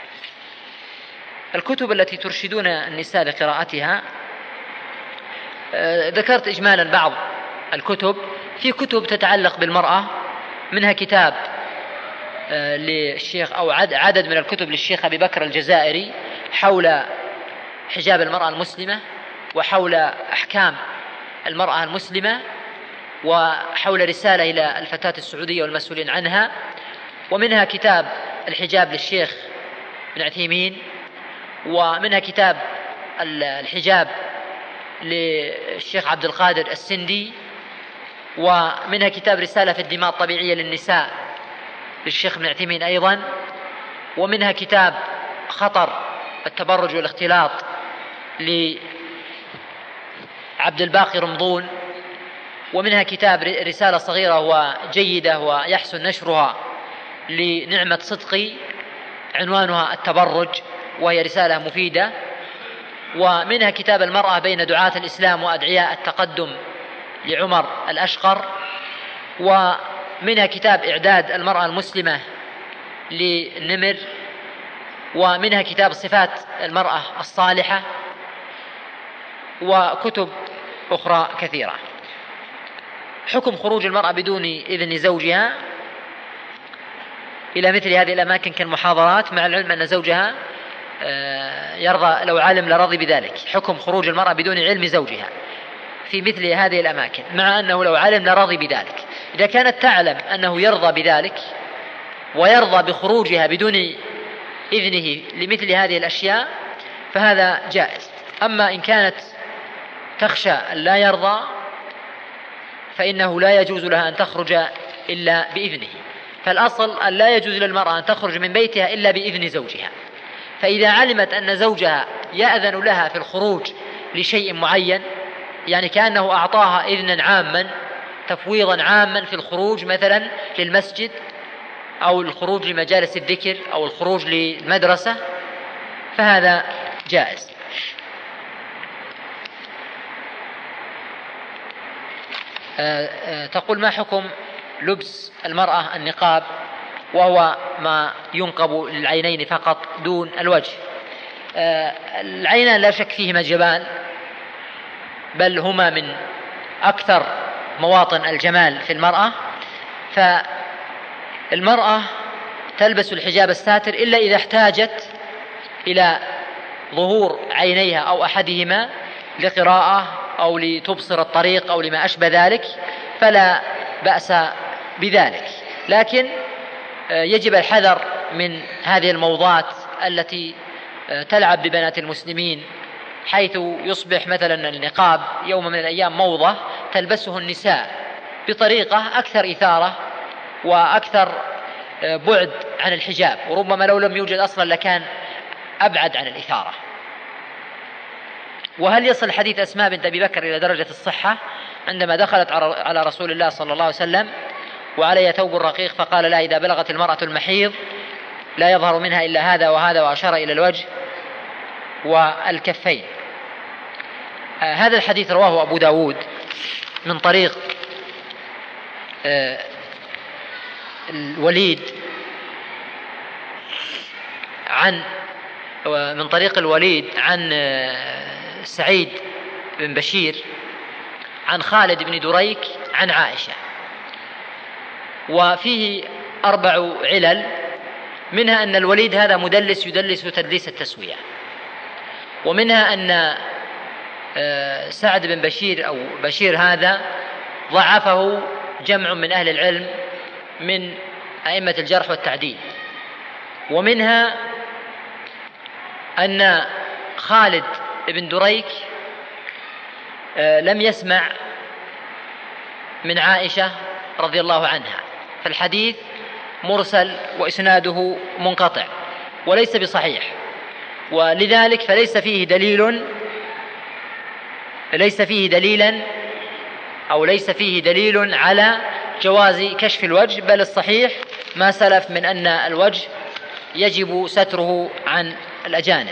الكتب التي ترشدون النساء لقراءتها، ذكرت إجمالا بعض الكتب. في كتب تتعلق بالمرأة، منها كتاب للشيخ أو عدد من الكتب للشيخ أبي بكر الجزائري حول حجاب المرأة المسلمة وحول أحكام المرأة المسلمة وحول رسالة إلى الفتاة السعودية والمسؤولين عنها. ومنها كتاب الحجاب للشيخ بن عثيمين، ومنها كتاب الحجاب للشيخ عبد القادر السندي، ومنها كتاب رسالة في الدماء الطبيعية للنساء للشيخ بن عثيمين أيضا، ومنها كتاب خطر التبرج والاختلاط لعبد الباقي رمضون، ومنها كتاب رسالة صغيرة وجيدة ويحسن نشرها لنعمة صدقي عنوانها التبرج، وهي رسالة مفيدة. ومنها كتاب المرأة بين دعاة الإسلام وأدعياء التقدم لعمر الأشقر، ومنها كتاب إعداد المرأة المسلمة للنمر، ومنها كتاب صفات المرأة الصالحة، وكتب أخرى كثيرة. حكم خروج المرأة بدون إذن زوجها إلى مثل هذه الأماكن كالمحاضرات، مع العلم أن زوجها يرضى، لو علم لرضي بذلك. حكم خروج المرأة بدون علم زوجها في مثل هذه الأماكن، مع أنه لو علم لرضي بذلك. إذا كانت تعلم أنه يرضى بذلك ويرضى بخروجها بدون إذنه لمثل هذه الأشياء فهذا جائز. أما إن كانت تخشى أن لا يرضى فإنه لا يجوز لها أن تخرج إلا بإذنه. فالأصل أن لا يجوز للمرأة أن تخرج من بيتها إلا بإذن زوجها. فإذا علمت أن زوجها يأذن لها في الخروج لشيء معين، يعني كأنه أعطاها إذنا عاما، تفويضا عاما في الخروج مثلا للمسجد أو الخروج لمجالس الذكر أو الخروج للمدرسة، فهذا جائز. تقول: ما حكم لبس المرأة النقاب وهو ما ينقب للعينين فقط دون الوجه؟ العينان لا شك فيهما جمال، بل هما من أكثر مواطن الجمال في المرأة. فالمرأة تلبس الحجاب الساتر إلا إذا احتاجت إلى ظهور عينيها أو أحدهما لقراءة أو لتبصر الطريق أو لما أشبه ذلك، فلا بأس بذلك. لكن يجب الحذر من هذه الموضات التي تلعب ببنات المسلمين، حيث يصبح مثلا النقاب يوم من الأيام موضة تلبسه النساء بطريقة أكثر إثارة وأكثر بعد عن الحجاب، وربما لو لم يوجد أصلا لكان أبعد عن الإثارة. وهل يصل حديث أسماء بنت أبي بكر إلى درجة الصحة عندما دخلت على رسول الله صلى الله عليه وسلم وعليها ثوب رقيق فقال لها: إذا بلغت المرأة المحيض لا يظهر منها إلا هذا وهذا، وأشار إلى الوجه والكفين. هذا الحديث رواه أبو داود من طريق الوليد عن سعيد بن بشير عن خالد بن دريك عن عائشة، وفيه 4 علل، منها أن الوليد هذا مدلس يدلس تدليس التسوية، ومنها أن سعد بن بشير أو بشير هذا ضعفه جمع من أهل العلم من أئمة الجرح والتعديل، ومنها أن خالد بن دريك لم يسمع من عائشة رضي الله عنها، فالحديث مرسل وإسناده منقطع وليس بصحيح، ولذلك فليس فيه دليل على جواز كشف الوجه، بل الصحيح ما سلف من أن الوجه يجب ستره عن الأجانب.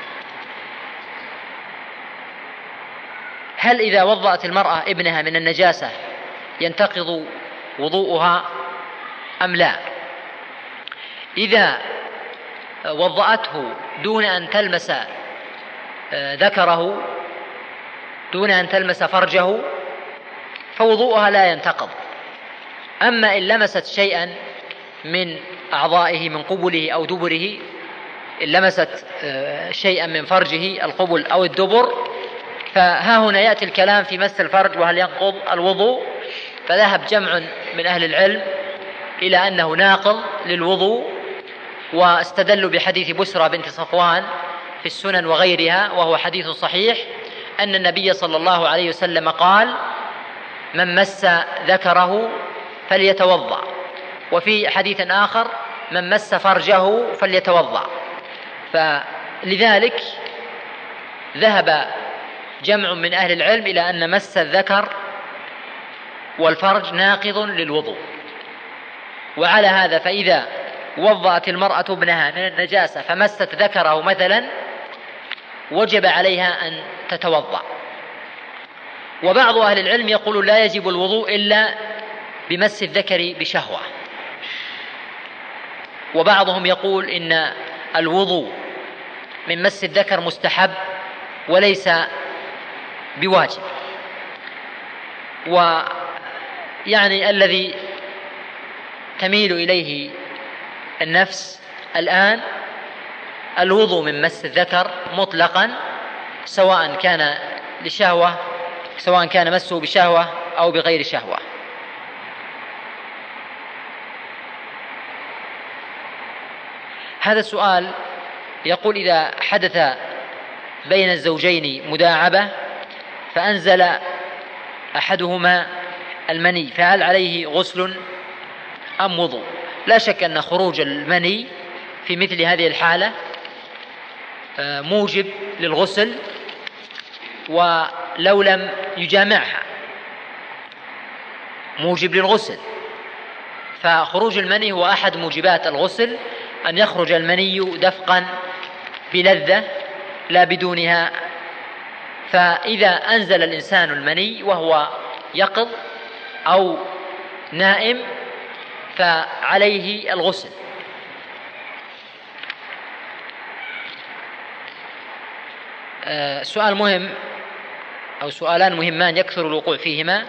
هل إذا وضأت المرأة ابنها من النجاسة ينتقض وضوءها أم لا؟ إذا وضأته دون أن تلمس ذكره، دون أن تلمس فرجه، فوضوءها لا ينتقض. أما إن لمست شيئا من أعضائه من قبله أو دبره، إن لمست شيئا من فرجه القبل أو الدبر، فها هنا يأتي الكلام في مس الفرج وهل ينقض الوضوء. فذهب جمع من أهل العلم إلى أنه ناقض للوضوء، واستدلوا بحديث بسرى بنت صفوان في السنن وغيرها، وهو حديث صحيح، أن النبي صلى الله عليه وسلم قال: من مس ذكره فليتوضأ، وفي حديث آخر: من مس فرجه فليتوضأ. فلذلك ذهب جمع من أهل العلم إلى أن مس الذكر والفرج ناقض للوضوء. وعلى هذا فإذا وضأت المرأة ابنها من النجاسة فمست ذكره مثلا، وجب عليها أن تتوضأ. وبعض أهل العلم يقول لا يجب الوضوء إلا بمس الذكر بشهوة، وبعضهم يقول إن الوضوء من مس الذكر مستحب وليس بواجب. ويعني الذي تميل إليه النفس الآن الوضوء من مس الذكر مطلقا، سواء كان لشهوة، سواء كان مسه بشهوة أو بغير شهوة. هذا السؤال يقول: إذا حدث بين الزوجين مداعبة فأنزل أحدهما المني، فهل عليه غسل أم وضوء؟ لا شك أن خروج المني في مثل هذه الحالة موجب للغسل، ولو لم يجامعها موجب للغسل. فخروج المني هو أحد موجبات الغسل، أن يخرج المني دفقا بلذة لا بدونها. فإذا أنزل الإنسان المني وهو يقظ أو نائم فعليه الغسل. سؤال مهم أو سؤالان مهمان يكثر الوقوع فيهما.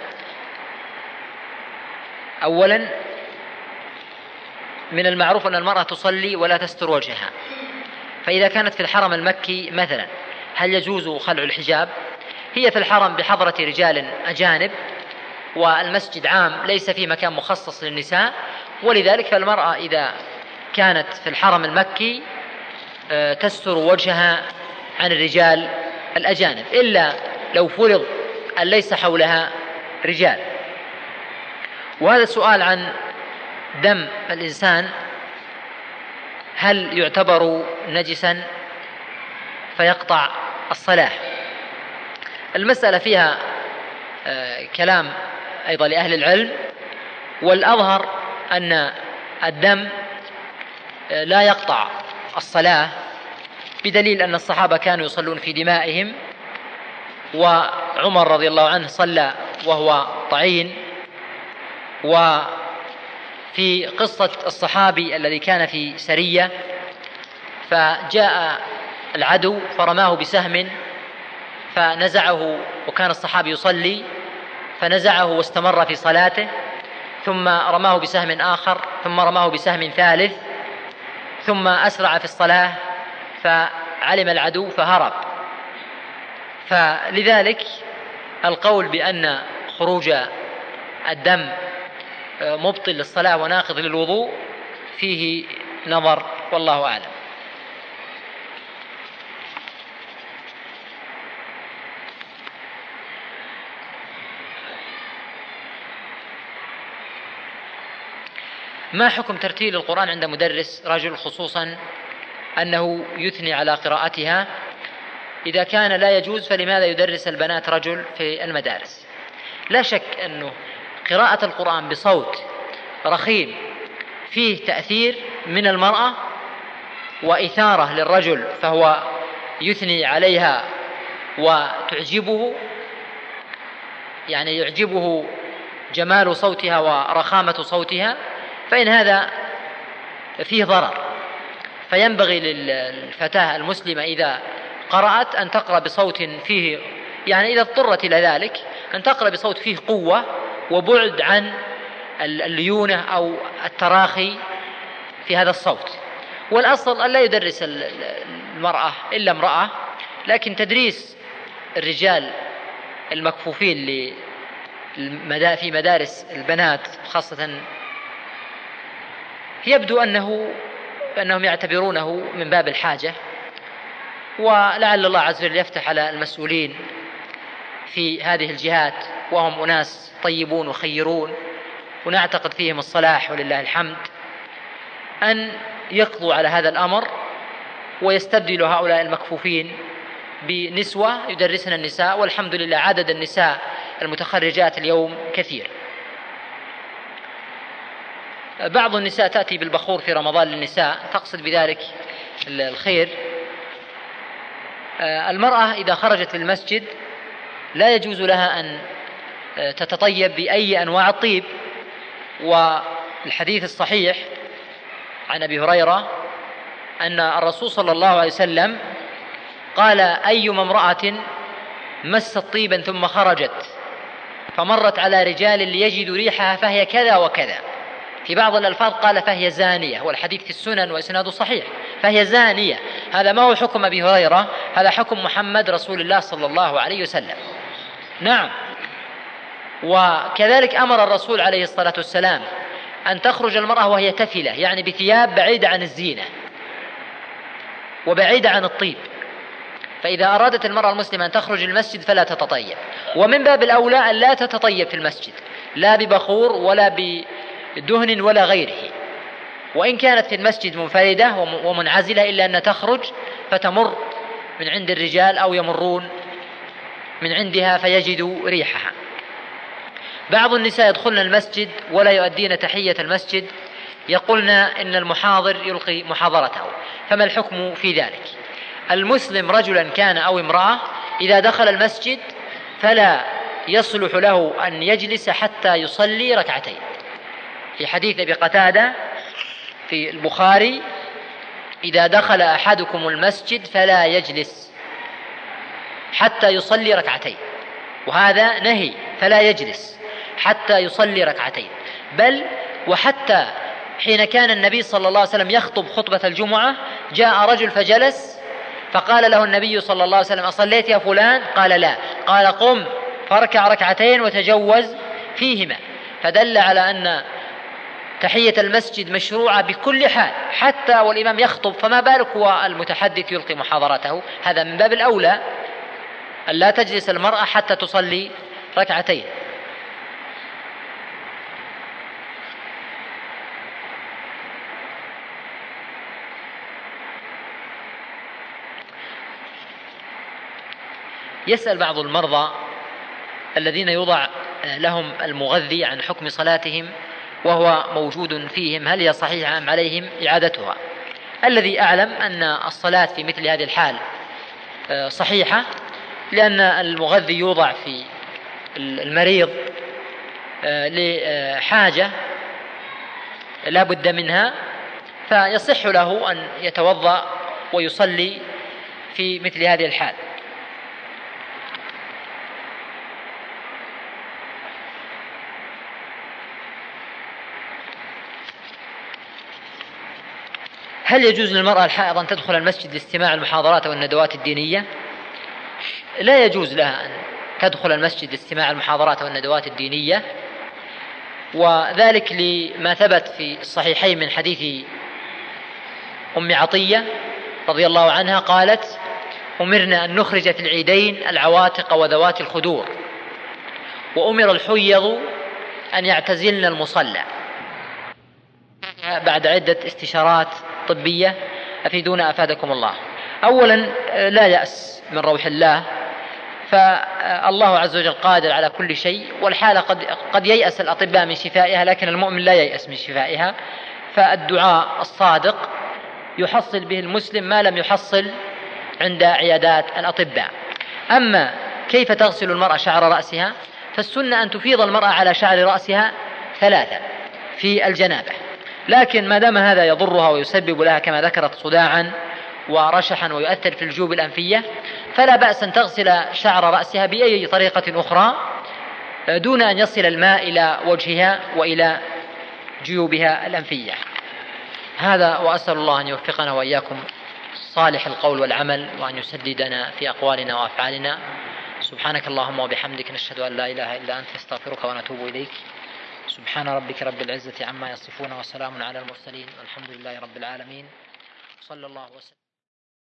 أولا، من المعروف أن المرأة تصلي ولا تستر وجهها، فإذا كانت في الحرم المكي مثلا هل يجوز خلع الحجاب؟ هي في الحرم بحضرة رجال أجانب، والمسجد عام ليس فيه مكان مخصص للنساء، ولذلك فالمرأة إذا كانت في الحرم المكي تستر وجهها عن الرجال الأجانب، إلا لو فرض أن ليس حولها رجال. وهذا السؤال عن دم الإنسان هل يعتبر نجسا فيقطع الصلاة؟ المسألة فيها كلام أيضا لأهل العلم، والأظهر أن الدم لا يقطع الصلاة، بدليل أن الصحابة كانوا يصلون في دمائهم، وعمر رضي الله عنه صلى وهو طعين. وفي قصة الصحابي الذي كان في سرية فجاء العدو فرماه بسهم فنزعه، وكان الصحابي يصلي فنزعه واستمر في صلاته، ثم رماه بسهم آخر، ثم رماه بسهم ثالث، ثم أسرع في الصلاة فعلم العدو فهرب. فلذلك القول بأن خروج الدم مبطل للصلاة وناقض للوضوء فيه نظر، والله أعلم. ما حكم ترتيل القرآن عند مدرس رجل، خصوصا أنه يثني على قراءتها؟ إذا كان لا يجوز فلماذا يدرس البنات رجل في المدارس؟ لا شك أنه قراءة القرآن بصوت رخيم فيه تأثير من المرأة وإثارة للرجل، فهو يثني عليها وتعجبه، يعني يعجبه جمال صوتها ورخامة صوتها، فإن هذا فيه ضرر. فينبغي للفتاة المسلمة إذا قرأت أن تقرأ بصوت فيه، يعني إذا اضطرت إلى ذلك أن تقرأ بصوت فيه قوة وبعد عن الليونة أو التراخي في هذا الصوت. والأصل أن لا يدرس المرأة إلا امرأة، لكن تدريس الرجال المكفوفين في مدارس البنات خاصة يبدو أنهم يعتبرونه من باب الحاجة، ولعل الله عز وجل يفتح على المسؤولين في هذه الجهات، وهم أناس طيبون وخيرون ونعتقد فيهم الصلاح ولله الحمد، أن يقضوا على هذا الأمر ويستبدلوا هؤلاء المكفوفين بنسوة يدرسن النساء، والحمد لله عدد النساء المتخرجات اليوم كثير. بعض النساء تأتي بالبخور في رمضان للنساء، تقصد بذلك الخير. المرأة إذا خرجت للمسجد لا يجوز لها أن تتطيب بأي أنواع الطيب، والحديث الصحيح عن أبي هريرة أن الرسول صلى الله عليه وسلم قال: أيما امرأة مست طيبا ثم خرجت فمرت على رجال ليجدوا ريحها فهي كذا وكذا. في بعض الألفاظ قال فهي زانية، والحديث في السنن وإسناده صحيح، فهي زانية. هذا ما هو حكم أبي هريرة، هذا حكم محمد رسول الله صلى الله عليه وسلم. نعم. وكذلك أمر الرسول عليه الصلاة والسلام أن تخرج المرأة وهي تفلة، يعني بثياب بعيدة عن الزينة وبعيدة عن الطيب. فإذا أرادت المرأة المسلمة أن تخرج المسجد فلا تتطيب، ومن باب الأولى أن لا تتطيب في المسجد، لا ببخور ولا بدهن ولا غيره، وإن كانت في المسجد منفردة ومنعزلة إلا أن تخرج فتمر من عند الرجال أو يمرون من عندها فيجدوا ريحها. بعض النساء يدخلن المسجد ولا يؤدين تحية المسجد، يقولن إن المحاضر يلقي محاضرته، فما الحكم في ذلك؟ المسلم رجلا كان أو امرأة إذا دخل المسجد فلا يصلح له أن يجلس حتى يصلي ركعتين. في حديث أبي قتادة في البخاري: إذا دخل أحدكم المسجد فلا يجلس حتى يصلي ركعتين، وهذا نهي، فلا يجلس حتى يصلي ركعتين. بل وحتى حين كان النبي صلى الله عليه وسلم يخطب خطبة الجمعة جاء رجل فجلس، فقال له النبي صلى الله عليه وسلم: أصليت يا فلان؟ قال لا. قال: قم فاركع ركعتين وتجوز فيهما. فدل على أن تحية المسجد مشروعة بكل حال، حتى والإمام يخطب، فما بالك والمتحدث يلقي محاضرته. هذا من باب الأولى أن لا تجلس المرأة حتى تصلي ركعتين. يسأل بعض المرضى الذين يوضع لهم المغذي عن حكم صلاتهم وهو موجود فيهم، هل هي صحيحة أم عليهم إعادتها؟ الذي أعلم أن الصلاة في مثل هذه الحال صحيحة، لأن المغذي يوضع في المريض لحاجة لا بد منها، فيصح له أن يتوضأ ويصلي في مثل هذه الحال. هل يجوز للمرأة الحائض أن تدخل المسجد لاستماع المحاضرات والندوات الدينية؟ لا يجوز لها أن تدخل المسجد لاستماع المحاضرات والندوات الدينية، وذلك لما ثبت في الصحيحين من حديث أم عطية رضي الله عنها قالت: أمرنا أن نخرج في العيدين العواتق وذوات الخدور، وأمر الحيض أن يعتزلن المصلى. بعد عدة استشارات طبية أفيدونا أفادكم الله. أولا لا يأس من روح الله، فالله عز وجل قادر على كل شيء، والحالة قد ييأس الأطباء من شفائها، لكن المؤمن لا ييأس من شفائها. فالدعاء الصادق يحصل به المسلم ما لم يحصل عند عيادات الأطباء. أما كيف تغسل المرأة شعر رأسها، فالسنة أن تفيض المرأة على شعر رأسها 3 في الجنابة، لكن ما دام هذا يضرها ويسبب لها كما ذكرت صداعا ورشحا ويؤثر في الجيوب الأنفية، فلا بأس أن تغسل شعر رأسها بأي طريقة أخرى دون أن يصل الماء إلى وجهها وإلى جيوبها الأنفية. هذا، وأسأل الله أن يوفقنا وإياكم صالح القول والعمل، وأن يسددنا في أقوالنا وأفعالنا. سبحانك اللهم وبحمدك، نشهد أن لا إله إلا أنت، نستغفرك ونتوب إليك. سبحان ربك رب العزة عما يصفون، وسلام على المرسلين، والحمد لله رب العالمين. صلى الله وسلم.